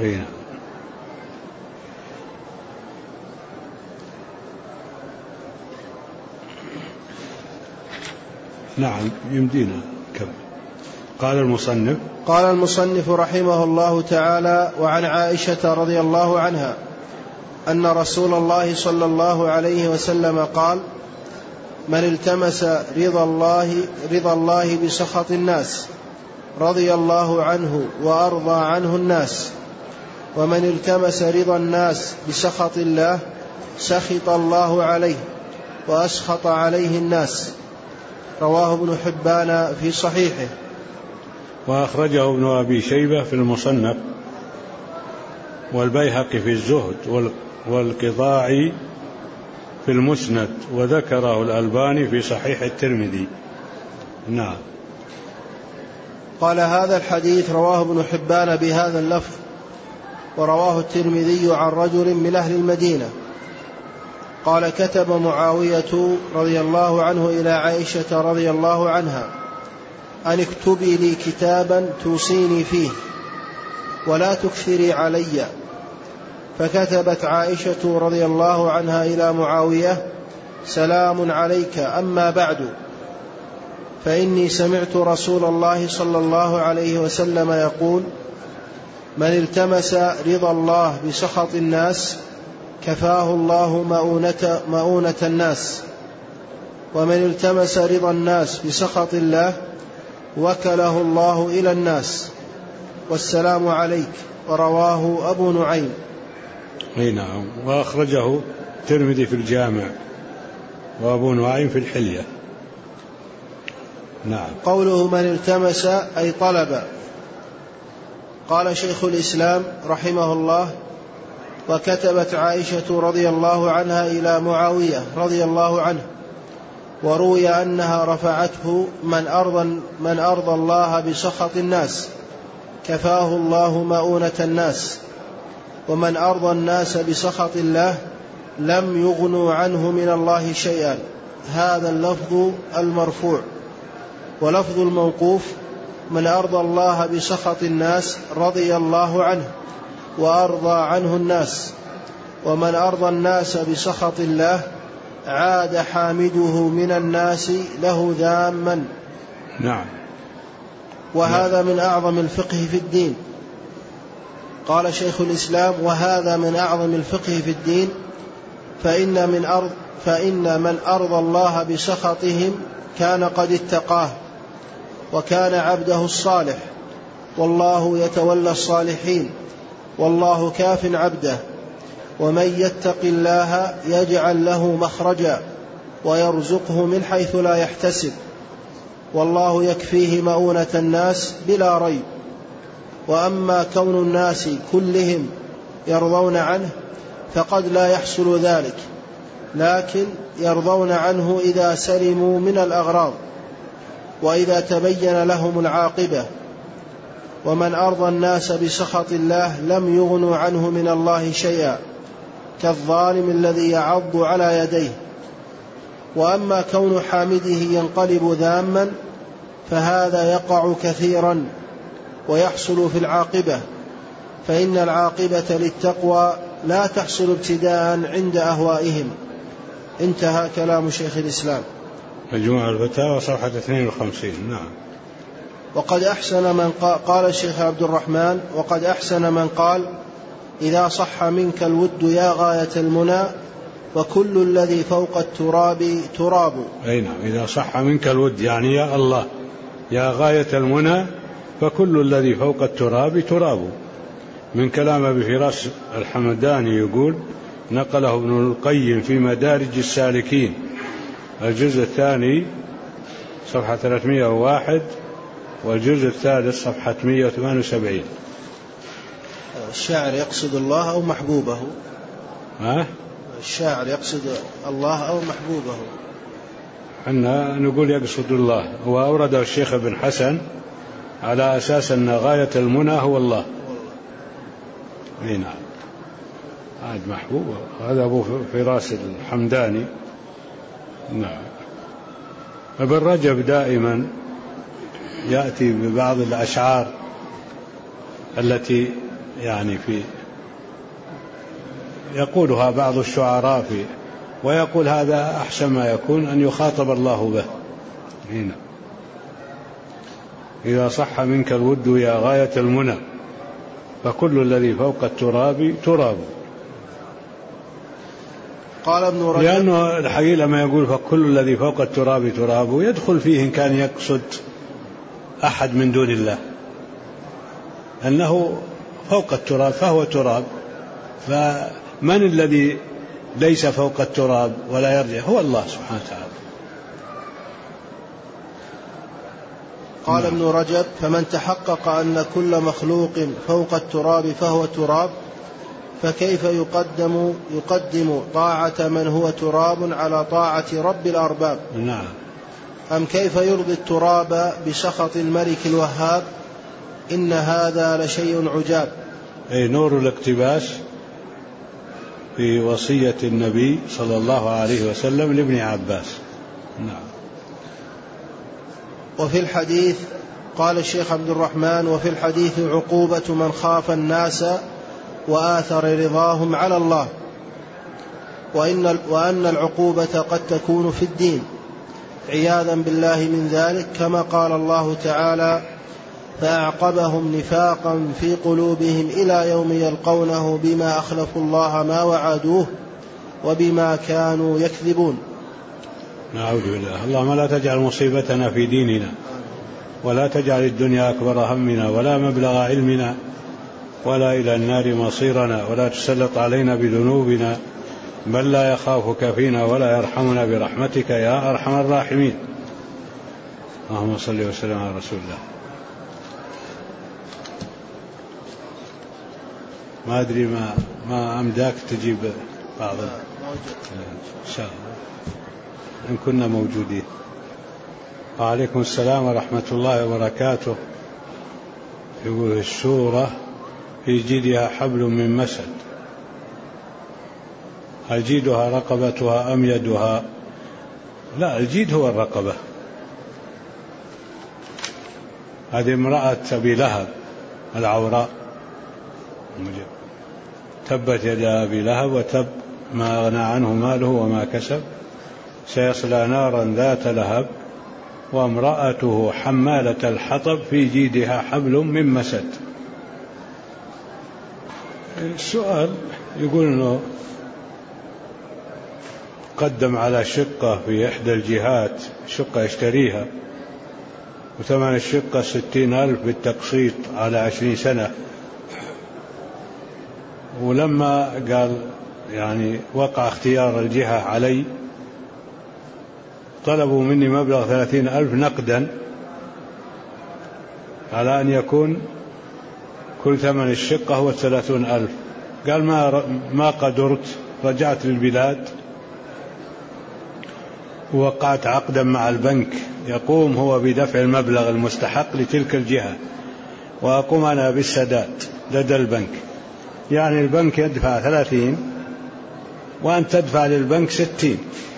نعم. يمدينا كم. قال المصنف رحمه الله تعالى: وعن عائشة رضي الله عنها أن رسول الله صلى الله عليه وسلم قال: من التمس رضا الله بسخط الناس رضي الله عنه وأرضى عنه الناس، ومن التمس رضا الناس بسخط الله سخط الله عليه وأسخط عليه الناس. رواه ابن حبان في صحيحه. وأخرجه ابن أبي شيبة في المصنف، والبيهقي في الزهد، والقضاعي في المسند، وذكره الألباني في صحيح الترمذي. نعم. قال: هذا الحديث رواه ابن حبان بهذا اللفظ، ورواه الترمذي عن رجل من أهل المدينة قال: كتب معاوية رضي الله عنه إلى عائشة رضي الله عنها أن اكتبي لي كتابا توصيني فيه ولا تكثري علي. فكتبت عائشة رضي الله عنها إلى معاوية: سلام عليك، أما بعد، فإني سمعت رسول الله صلى الله عليه وسلم يقول: من التمس رضا الله بسخط الناس كفاه الله مؤونة الناس، ومن التمس رضا الناس بسخط الله وكله الله إلى الناس، والسلام عليك. ورواه أبو نعيم. نعم. وأخرجه الترمذي في الجامع، وأبو نعيم في الحلية. نعم. قوله من التمس أي طلب. قال شيخ الإسلام رحمه الله: وكتبت عائشة رضي الله عنها إلى معاوية رضي الله عنه، وروي أنها رفعته: من أرضى الله بسخط الناس كفاه الله مؤونة الناس، ومن أرضى الناس بسخط الله لم يغنوا عنه من الله شيئا. هذا اللفظ المرفوع. ولفظ الموقوف: من أرضى الله بسخط الناس رضي الله عنه وأرضى عنه الناس، ومن أرضى الناس بسخط الله عاد حامده من الناس له ذاما. نعم. وهذا من أعظم الفقه في الدين. قال شيخ الإسلام: وهذا من أعظم الفقه في الدين، فإن من أرضى الله بسخطهم كان قد اتقاه وكان عبده الصالح، والله يتولى الصالحين، والله كاف عبده، ومن يتق الله يجعل له مخرجا ويرزقه من حيث لا يحتسب، والله يكفيه مؤونة الناس بلا ريب. وأما كون الناس كلهم يرضون عنه فقد لا يحصل ذلك، لكن يرضون عنه إذا سلموا من الأغراض وإذا تبين لهم العاقبة. ومن أرضى الناس بسخط الله لم يغنوا عنه من الله شيئا، كالظالم الذي يعض على يديه. وأما كون حامده ينقلب ذاما فهذا يقع كثيرا ويحصل في العاقبة، فإن العاقبة للتقوى لا تحصل ابتداء عند أهوائهم. انتهى كلام شيخ الإسلام. مجموع الفتاوى صفحة 52. نعم. وقد أحسن من قال الشيخ عبد الرحمن: وقد أحسن من قال: إذا صح منك الود يا غاية المنى، وكل الذي فوق التراب تراب. أي نعم، إذا صح منك الود يعني يا الله يا غاية المنى، فكل الذي فوق التراب تراب. من كلام أبي فراس الحمداني يقول: نقله ابن القيم في مدارج السالكين الجزء الثاني صفحة 301 والجزء الثالث صفحة 178. الشاعر يقصد الله أو محبوبه؟ الشاعر يقصد الله أو محبوبه؟ أنا نقول يقصد الله. وأورده الشيخ ابن حسن على أساس أن غاية المنى هو الله. نعم، هذا محبوب، هذا أبو فراس الحمداني. نعم. ابن رجب دائما يأتي ببعض الأشعار التي يعني يقولها بعض الشعراء ويقول هذا أحسن ما يكون أن يخاطب الله به. هنا: إذا صح منك الود يا غاية المنى، فكل الذي فوق التراب تراب. قال ابن رجب: لأنه الحقيقة لما يقول فكل الذي فوق التراب تراب يدخل فيه إن كان يقصد أحد من دون الله، أنه فوق التراب فهو تراب، فمن الذي ليس فوق التراب ولا يرجع؟ هو الله سبحانه وتعالى. قال ابن رجب: فمن تحقق أن كل مخلوق فوق التراب فهو تراب، فكيف يقدم طاعة من هو تراب على طاعة رب الأرباب؟ نعم. أم كيف يرضي التراب بسخط الملك الوهاب؟ إن هذا لشيء عجاب. أي نور الاقتباس في وصية النبي صلى الله عليه وسلم لابن عباس. نعم. وفي الحديث قال الشيخ عبد الرحمن: وفي الحديث عقوبة من خاف الناس وآثر رضاهم على الله، وأن العقوبة قد تكون في الدين، عياذا بالله من ذلك، كما قال الله تعالى: فأعقبهم نفاقا في قلوبهم إلى يوم يلقونه بما أخلفوا الله ما وعدوه وبما كانوا يكذبون. نعوذ بالله. اللهم لا تجعل مصيبتنا في ديننا، ولا تجعل الدنيا أكبر همنا ولا مبلغ علمنا ولا إلى النار مصيرنا، ولا تسلط علينا بذنوبنا من لا يخافك فينا ولا يرحمنا برحمتك يا أرحم الراحمين. اللهم صل وسلم على رسول الله. ما أدري ما أمداك تجيب بعض إن شاء الله إن كنا موجودين. وعليكم السلام ورحمة الله وبركاته. يقول السورة في جيدها حبل من مسد، هل جيدها رقبتها أم يدها؟ لا، الجيد هو الرقبة. هذه امرأة أبي لهب العوراء، تبت يدا أبي لهب وتب ما أغنى عنه ماله وما كسب، سيصلى نارا ذات لهب وامرأته حمالة الحطب في جيدها حبل من مسد. السؤال يقول أنه قدم على شقة في إحدى الجهات، شقة يشتريها وثمن الشقة 60,000 بالتقسيط على 20 سنة، ولما قال يعني وقع اختيار الجهة علي طلبوا مني مبلغ 30,000 نقدا على أن يكون كل ثمن الشقة هو 30,000. قال ما قدرت، رجعت للبلاد ووقعت عقدا مع البنك يقوم هو بدفع المبلغ المستحق لتلك الجهة، وأقوم أنا بالسداد لدى البنك. يعني البنك يدفع 30 وأنت تدفع للبنك 60،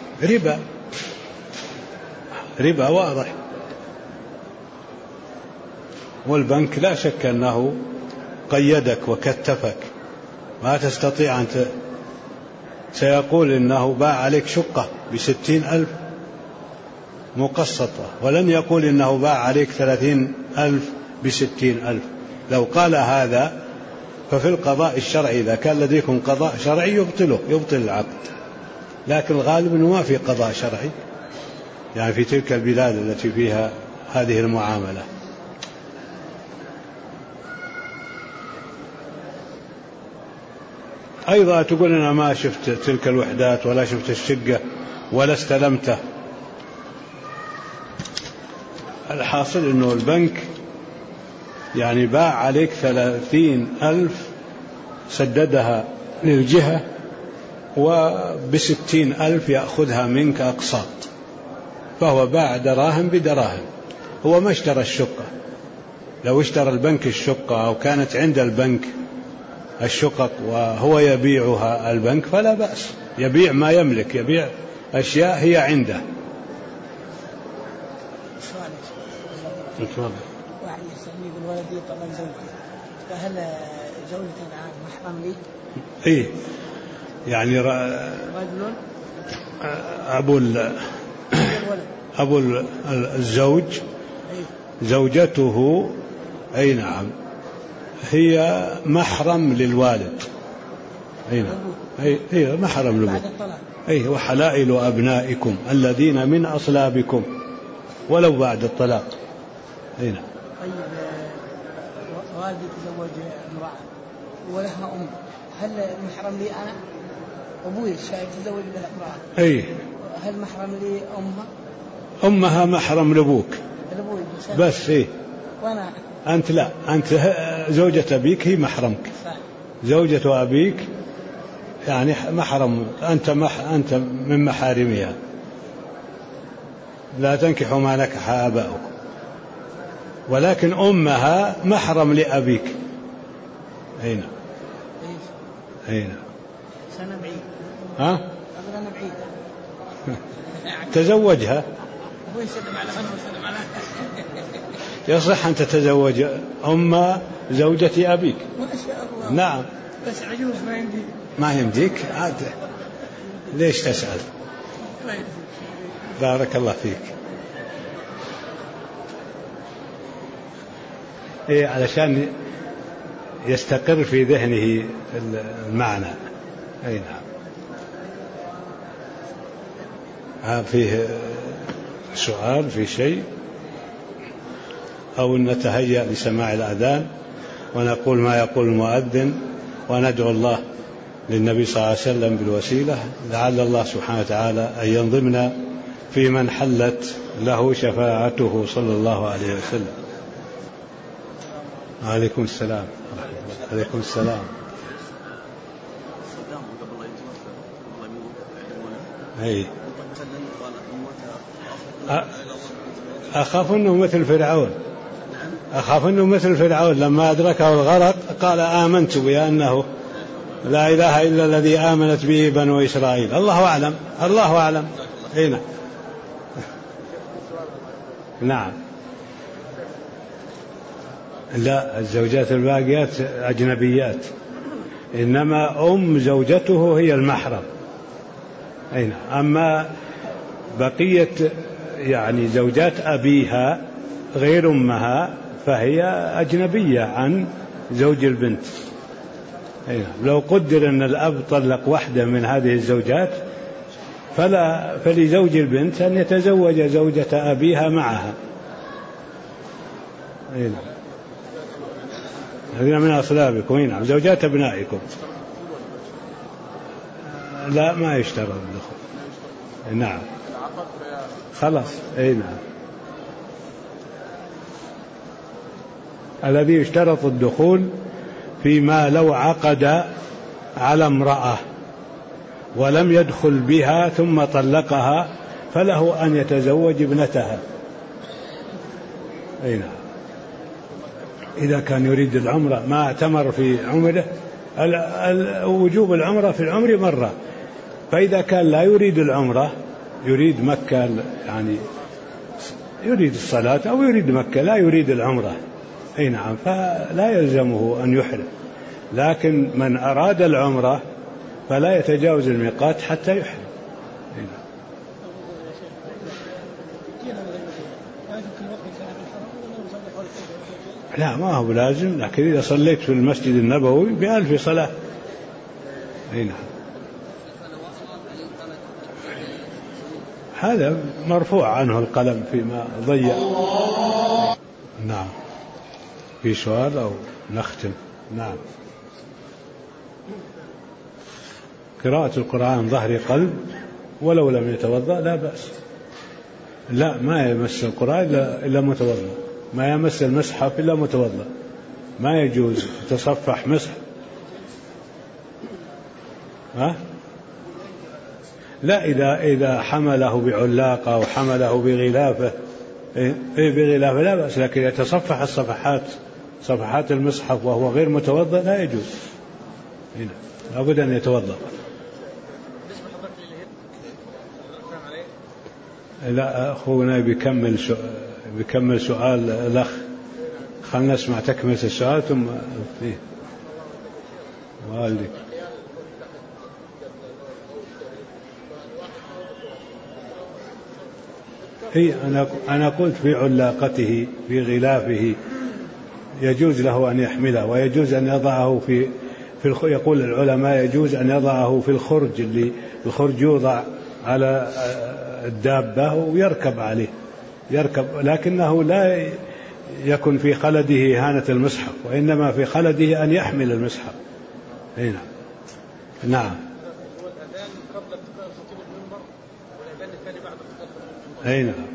ربا واضح. والبنك لا شك أنه قيدك وكتفك، ما تستطيع أن سيقول إنه باع عليك شقة ب60,000 مقسطة، ولن يقول إنه باع عليك 30,000 ب60,000. لو قال هذا ففي القضاء الشرعي إذا كان لديكم قضاء شرعي يبطل العقد، لكن الغالب أنه ما في قضاء شرعي يعني في تلك البلاد التي فيها هذه المعاملة. أيضا تقول أنا ما شفت تلك الوحدات ولا شفت الشقة ولا استلمته. الحاصل أنه البنك يعني باع عليك 30,000 سددها للجهة وب60,000 يأخذها منك أقساط، فهو باع دراهم بدراهم. هو ما اشترى الشقة. لو اشترى البنك الشقة أو كانت عند البنك الشقق وهو يبيعها البنك فلا بأس، يبيع ما يملك، يبيع أشياء هي عنده. واحد يسمي بالولد طبعا زوجته، فهل زوجته محرم لي؟ إيه يعني أبو الزوج زوجته أي نعم هي محرم للوالد، أي نعم هي محرم للوالد. أي وحلائل أبنائكم الذين من أصلابكم ولو بعد الطلاق. أي نعم. طيب والدي تزوج امرأة ولها أم، هل محرم لي أنا؟ أبوي الشايب تزوج بها امرأة، أي هل محرم لي أمها؟ أمها محرم لأبوك بس. إيه وأنا أنت لا، أنت زوجة أبيك هي محرمك، زوجة أبيك يعني محرم، أنت من محارمها، لا تنكحوا ما نكح آباؤكم، ولكن أمها محرم لأبيك. أين سنة بعيد. ها؟ أنا بعيد. تزوجها. أبوي سلم على أمه وسلم على يصح أن تتزوج أم زوجة أبيك. ما شاء الله. نعم. بس عجوز ما يمديك عاد. ليش تسأل؟ بارك الله فيك. إيه علشان يستقر في ذهنه المعنى. أي نعم. فيه سؤال في شيء أو نتهيأ لسماع الأذان ونقول ما يقول المؤذن وندعو الله للنبي صلى الله عليه وسلم بالوسيلة لعل الله سبحانه وتعالى أن ينضمنا في من حلت له شفاعته صلى الله عليه وسلم. عليكم السلام. عليكم السلام. أي أخاف أنه مثل فرعون لما أدركه الغرق قال آمنت بأنه لا إله إلا الذي آمنت به بنو إسرائيل. الله أعلم. هنا نعم. لا، الزوجات الباقيات أجنبيات، إنما أم زوجته هي المحرم. أين أما بقية يعني زوجات أبيها غير أمها فهي أجنبية عن زوج البنت. لو قدر أن الأب طلق واحدة من هذه الزوجات فلزوج البنت أن يتزوج زوجة أبيها معها. هذه من أصلابكم، زوجات أبنائكم. لا ما يشترط الدخول. نعم خلاص. أي نعم. الذي يشترط الدخول فيما لو عقد على امرأة ولم يدخل بها ثم طلقها فله أن يتزوج ابنتها. أي نعم. إذا كان يريد العمرة ما اعتمر في عمره، وجوب العمرة في العمر مرة، فإذا كان لا يريد العمرة يريد مكة، يعني يريد الصلاة أو يريد مكة لا يريد العمرة، أي نعم، فلا يلزمه أن يحرم. لكن من أراد العمرة فلا يتجاوز الميقات حتى يحرم. أي نعم. لا ما هو لازم، لكن إذا صليت في المسجد النبوي ب1000 صلاة. أي نعم. هذا مرفوع عنه القلم فيما ضيع. نعم. في سؤال أو نختم؟ نعم. قراءة القرآن ظهر قلب ولو لم يتوضأ لا بأس. لا ما يمس القرآن إلا متوضأ، ما يمس المصحف إلا متوضأ، ما يجوز تصفح مصحف. لا إذا حمله بعلاقة أو حمله بغلافه بغلافه لا بأس، لكن يتصفح صفحات المصحف وهو غير متوضأ لا يجوز. هنا لابد أن يتوضأ. لا أخونا بيكمل سؤال الأخ، خلنا نسمع تكملة السؤال ثم فيه والدك. أنا قلت في علاقته في غلافه يجوز له أن يحمله، ويجوز أن يضعه في يقول العلماء يجوز أن يضعه في الخرج، اللي الخرج يوضع على الدابة ويركب عليه، لكنه لا يكن في خلده إهانة المصحف، وإنما في خلده أن يحمل المصحف. هنا نعم. أي نعم.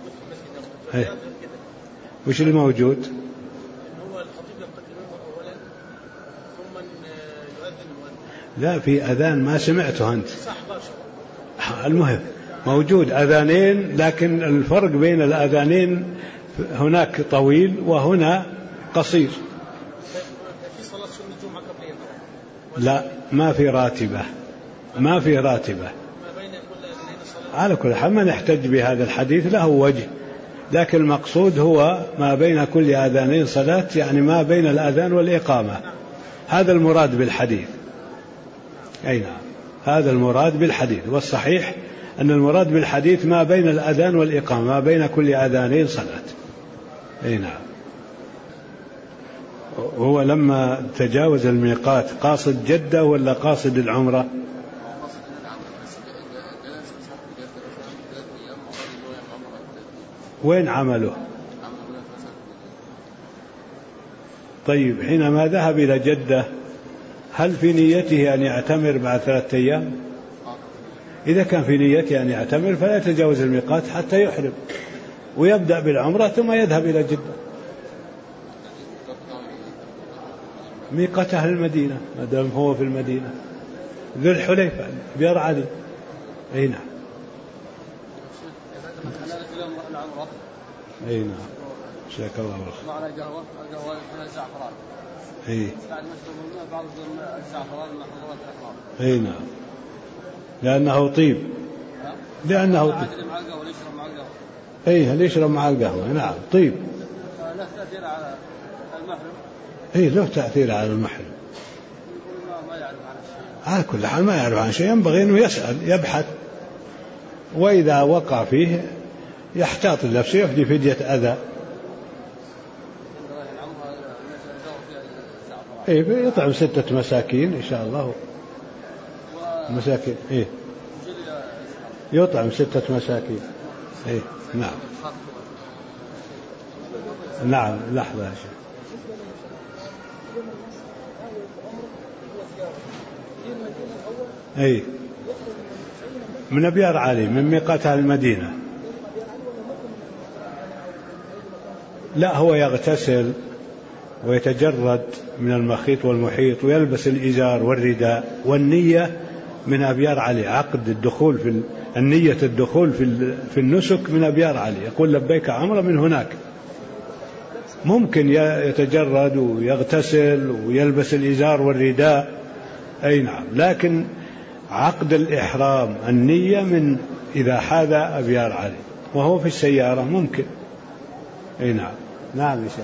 وش اللي موجود؟ هو الخطيب يقتل المنبر أولا ثم يؤذن المؤذن. لا في أذان ما سمعته أنت. المهم موجود أذانين، لكن الفرق بين الأذانين هناك طويل وهنا قصير. في صلاة سنة الجمعة قبلية؟ لا ما في راتبة. على كل حال ما نحتج بهذا الحديث، له وجه، لكن المقصود هو ما بين كل أذانين صلاة، يعني ما بين الأذان والإقامة، هذا المراد بالحديث. أي نعم هذا المراد بالحديث، والصحيح أن المراد بالحديث ما بين الأذان والإقامة، ما بين كل أذانين صلاة. أي نعم. هو لما تجاوز الميقات قاصد جدة ولا قاصد العمرة؟ وين عمله؟ طيب حينما ذهب إلى جدة هل في نيته أن يعتمر بعد 3 أيام؟ إذا كان في نيته أن يعتمر فلا يتجاوز الميقات حتى يحرم ويبدأ بالعمرة ثم يذهب إلى جدة. ميقات أهل المدينة ما دام هو في المدينة، ذو الحليفة بير علي. أي نعم. أي نعم. شاك الله بالخير. معنا قهوة فيها زعفران. أي. بعد ما شربنا بعض الزعفران من حضرات الأحرار. أي نعم. لأنه طيب. لأنه طيب. مع القهوة يشرب مع القهوة. أي هل يشرب مع القهوة؟ نعم طيب. له تأثير على المحرم. أي له تأثير على المحرم. ما يعرف عن شيء. على كل حال ما يعرف عن شيء، ينبغي أنه يسأل يبحث، وإذا وقع فيه يحتاط لنفسه يفدي فدية أذى. إيه يطعم 6 مساكين إن شاء الله. مساكين إيه يطعم 6 مساكين. إيه نعم. نعم لحظة يا شيخ. إيه من أبيار علي، من ميقات المدينة. لا، هو يغتسل ويتجرد من المخيط والمحيط ويلبس الإزار والرداء، والنية من أبيار علي، عقد الدخول النية الدخول في النسك من أبيار علي، يقول لبيك عمرة من هناك. ممكن يتجرد ويغتسل ويلبس الإزار والرداء، أي نعم، لكن عقد الإحرام النية من إذا حاذ أبيار علي وهو في السيارة ممكن. أي نعم. نعم يا شيخ.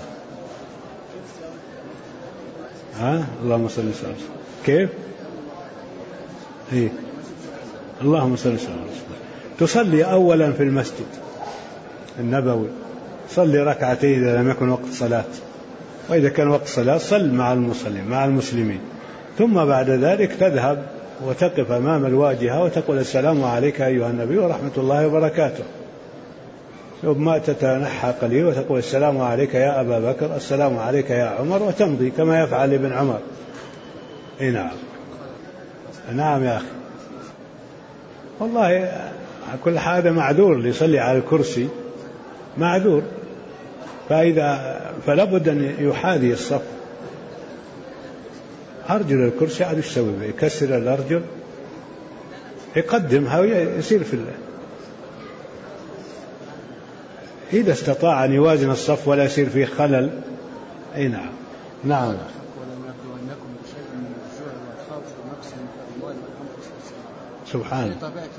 اللهم صل وسلم. كيف؟ اللهم صل وسلم. تصلي أولا في المسجد النبوي، صلي ركعتين إذا لم يكن وقت صلاة، وإذا كان وقت صلاة صل مع المسلمين، ثم بعد ذلك تذهب وتقف أمام الواجهة وتقول السلام عليك أيها النبي ورحمة الله وبركاته، ثم تتنحى قليل وتقول السلام عليك يا أبا بكر، السلام عليك يا عمر، وتمضي كما يفعل ابن عمر. نعم. نعم يا أخي، والله كل هذا معذور، اللي يصلي على الكرسي معذور، فلا بد أن يحاذي الصف. أرجل الكرسي عاد يسوي، يكسر الأرجل يقدمها ويصير في الله، إذا استطاع أن يوازن الصف ولا يصير فيه خلل. أي نعم. نعم. سبحان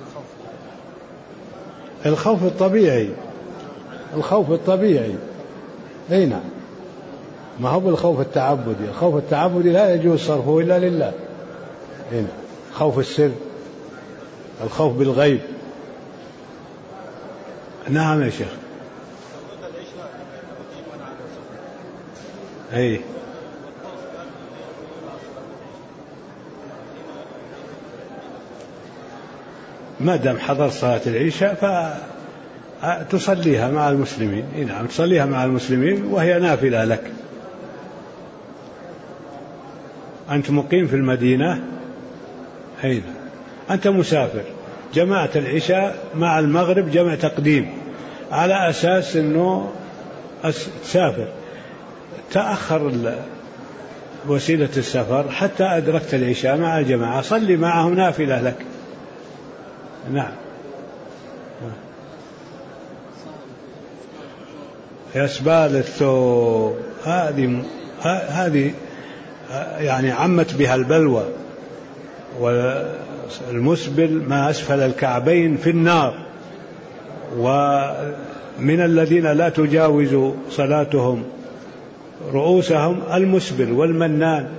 الخوف الطبيعي، الخوف الطبيعي. أي نعم، ما هو بالخوف التعبدي. الخوف التعبدي لا يجوز صرفه إلا لله. أي نعم. خوف السر، الخوف بالغيب. نعم يا شيخ. أي ما دام حضر صلاة العشاء فتصليها مع المسلمين. نعم، تصليها مع المسلمين وهي نافلة لك. أنت مقيم في المدينة، أين أنت مسافر، جماعة العشاء مع المغرب جمع تقديم، على أساس أنه تسافر، تأخر وسيلة السفر حتى أدركت العشاء مع الجماعة، صلي معهم نافلة لك. نعم. إسبال الثوب هذه يعني عمت بها البلوى، والمسبل ما أسفل الكعبين في النار، ومن الذين لا تجاوز صلاتهم رؤوسهم المسبل والمنان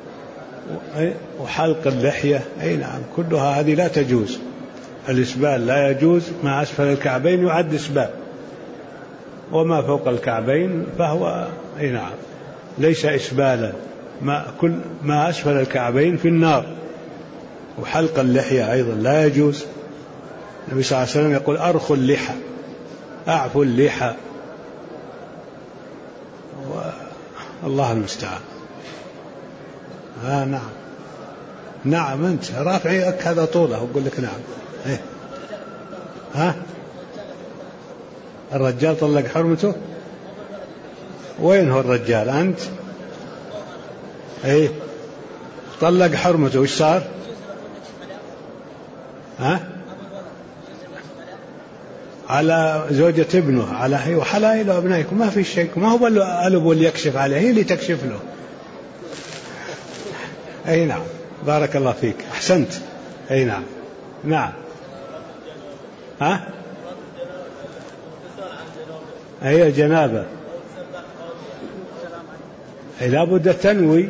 وحلق اللحية. أي نعم، كلها هذه لا تجوز. الإسبال لا يجوز، ما أسفل الكعبين يعد إسبال، وما فوق الكعبين فهو أي نعم ليس إسبالا. كل ما أسفل الكعبين في النار. وحلق اللحية أيضا لا يجوز. النبي صلى الله عليه وسلم يقول أرخوا اللحى، أعفوا اللحى، الله المستعان. نعم. نعم، أنت رافعيك هذا طوله وأقول لك نعم. الرجال طلق حرمته؟ وين هو الرجال؟ أنت طلق حرمته، وش صار؟ على زوجة ابنه، على وحلائل أبنائكم، ما في شيء، ما هو الأب اللي يكشف عليه، هي اللي تكشف له. أي نعم، بارك الله فيك، أحسنت. أي نعم. نعم. أي جنابة، لا بد تنوي،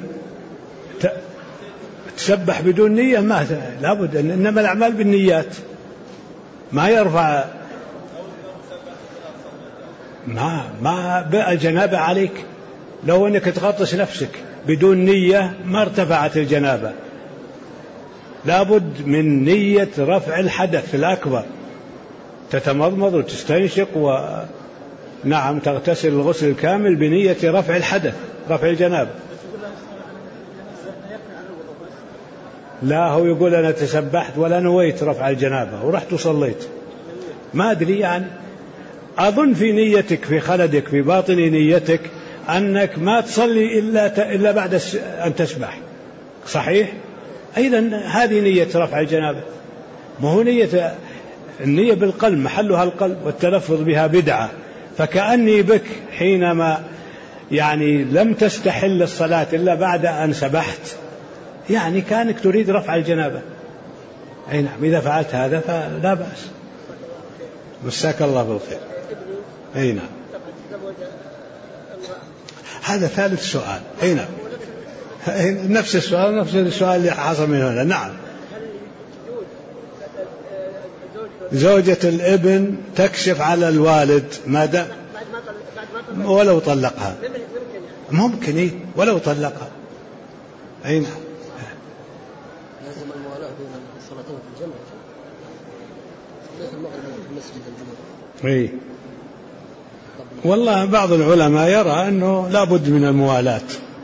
تسبح بدون نية ما لا بد، إنما الأعمال بالنيات، ما يرفع ما الجنابة عليك. لو أنك تغطس نفسك بدون نية ما ارتفعت الجنابة، لابد من نية رفع الحدث الأكبر، تتمضمض وتستنشق نعم تغتسل الغسل الكامل بنية رفع الحدث، رفع الجنابة. لا هو يقول أنا تسبحت ولا نويت رفع الجنابة ورحت وصليت، ما أدري يعني. أظن في نيتك، في خلدك، في باطن نيتك أنك ما تصلي إلا بعد أن تسبح، صحيح؟ أيضا هذه نية رفع الجنابة، ما هو نية، النية بالقلب محلها القلب، والتلفظ بها بدعة. فكأني بك حينما يعني لم تستحل الصلاة إلا بعد أن سبحت، يعني كانك تريد رفع الجنابة. أي نعم، إذا فعلت هذا فلا بأس. مساك الله بالخير. أي نعم، هذا ثالث سؤال. أي نعم، نفس السؤال، نفس السؤال اللي حصل من هنا. نعم، زوجة الابن تكشف على الوالد ماذا ولو طلقها، ممكن إيه ولو طلقها. أي نعم. لازم الموالاة بين الصلاتين في الجمع، ليس المغرب في مسجد الجمعة. إيه والله بعض العلماء يرى أنه لا بد من الموالاة.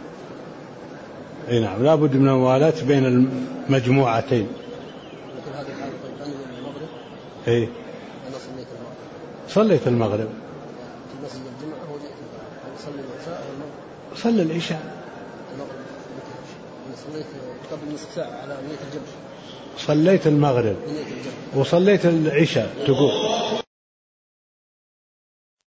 أي نعم، لا بد من الموالاة بين المجموعتين. مثل هذه الحالة طيب أنا المغرب، إيه أنا صليت المغرب في مسجد الجمعة وجئت أصلي العشاء أو المغرب. صلى العشاء. المغرب أنا صليت قبل نصف ساعة على نية الجمع. صليت المغرب وصليت العشاء تقول.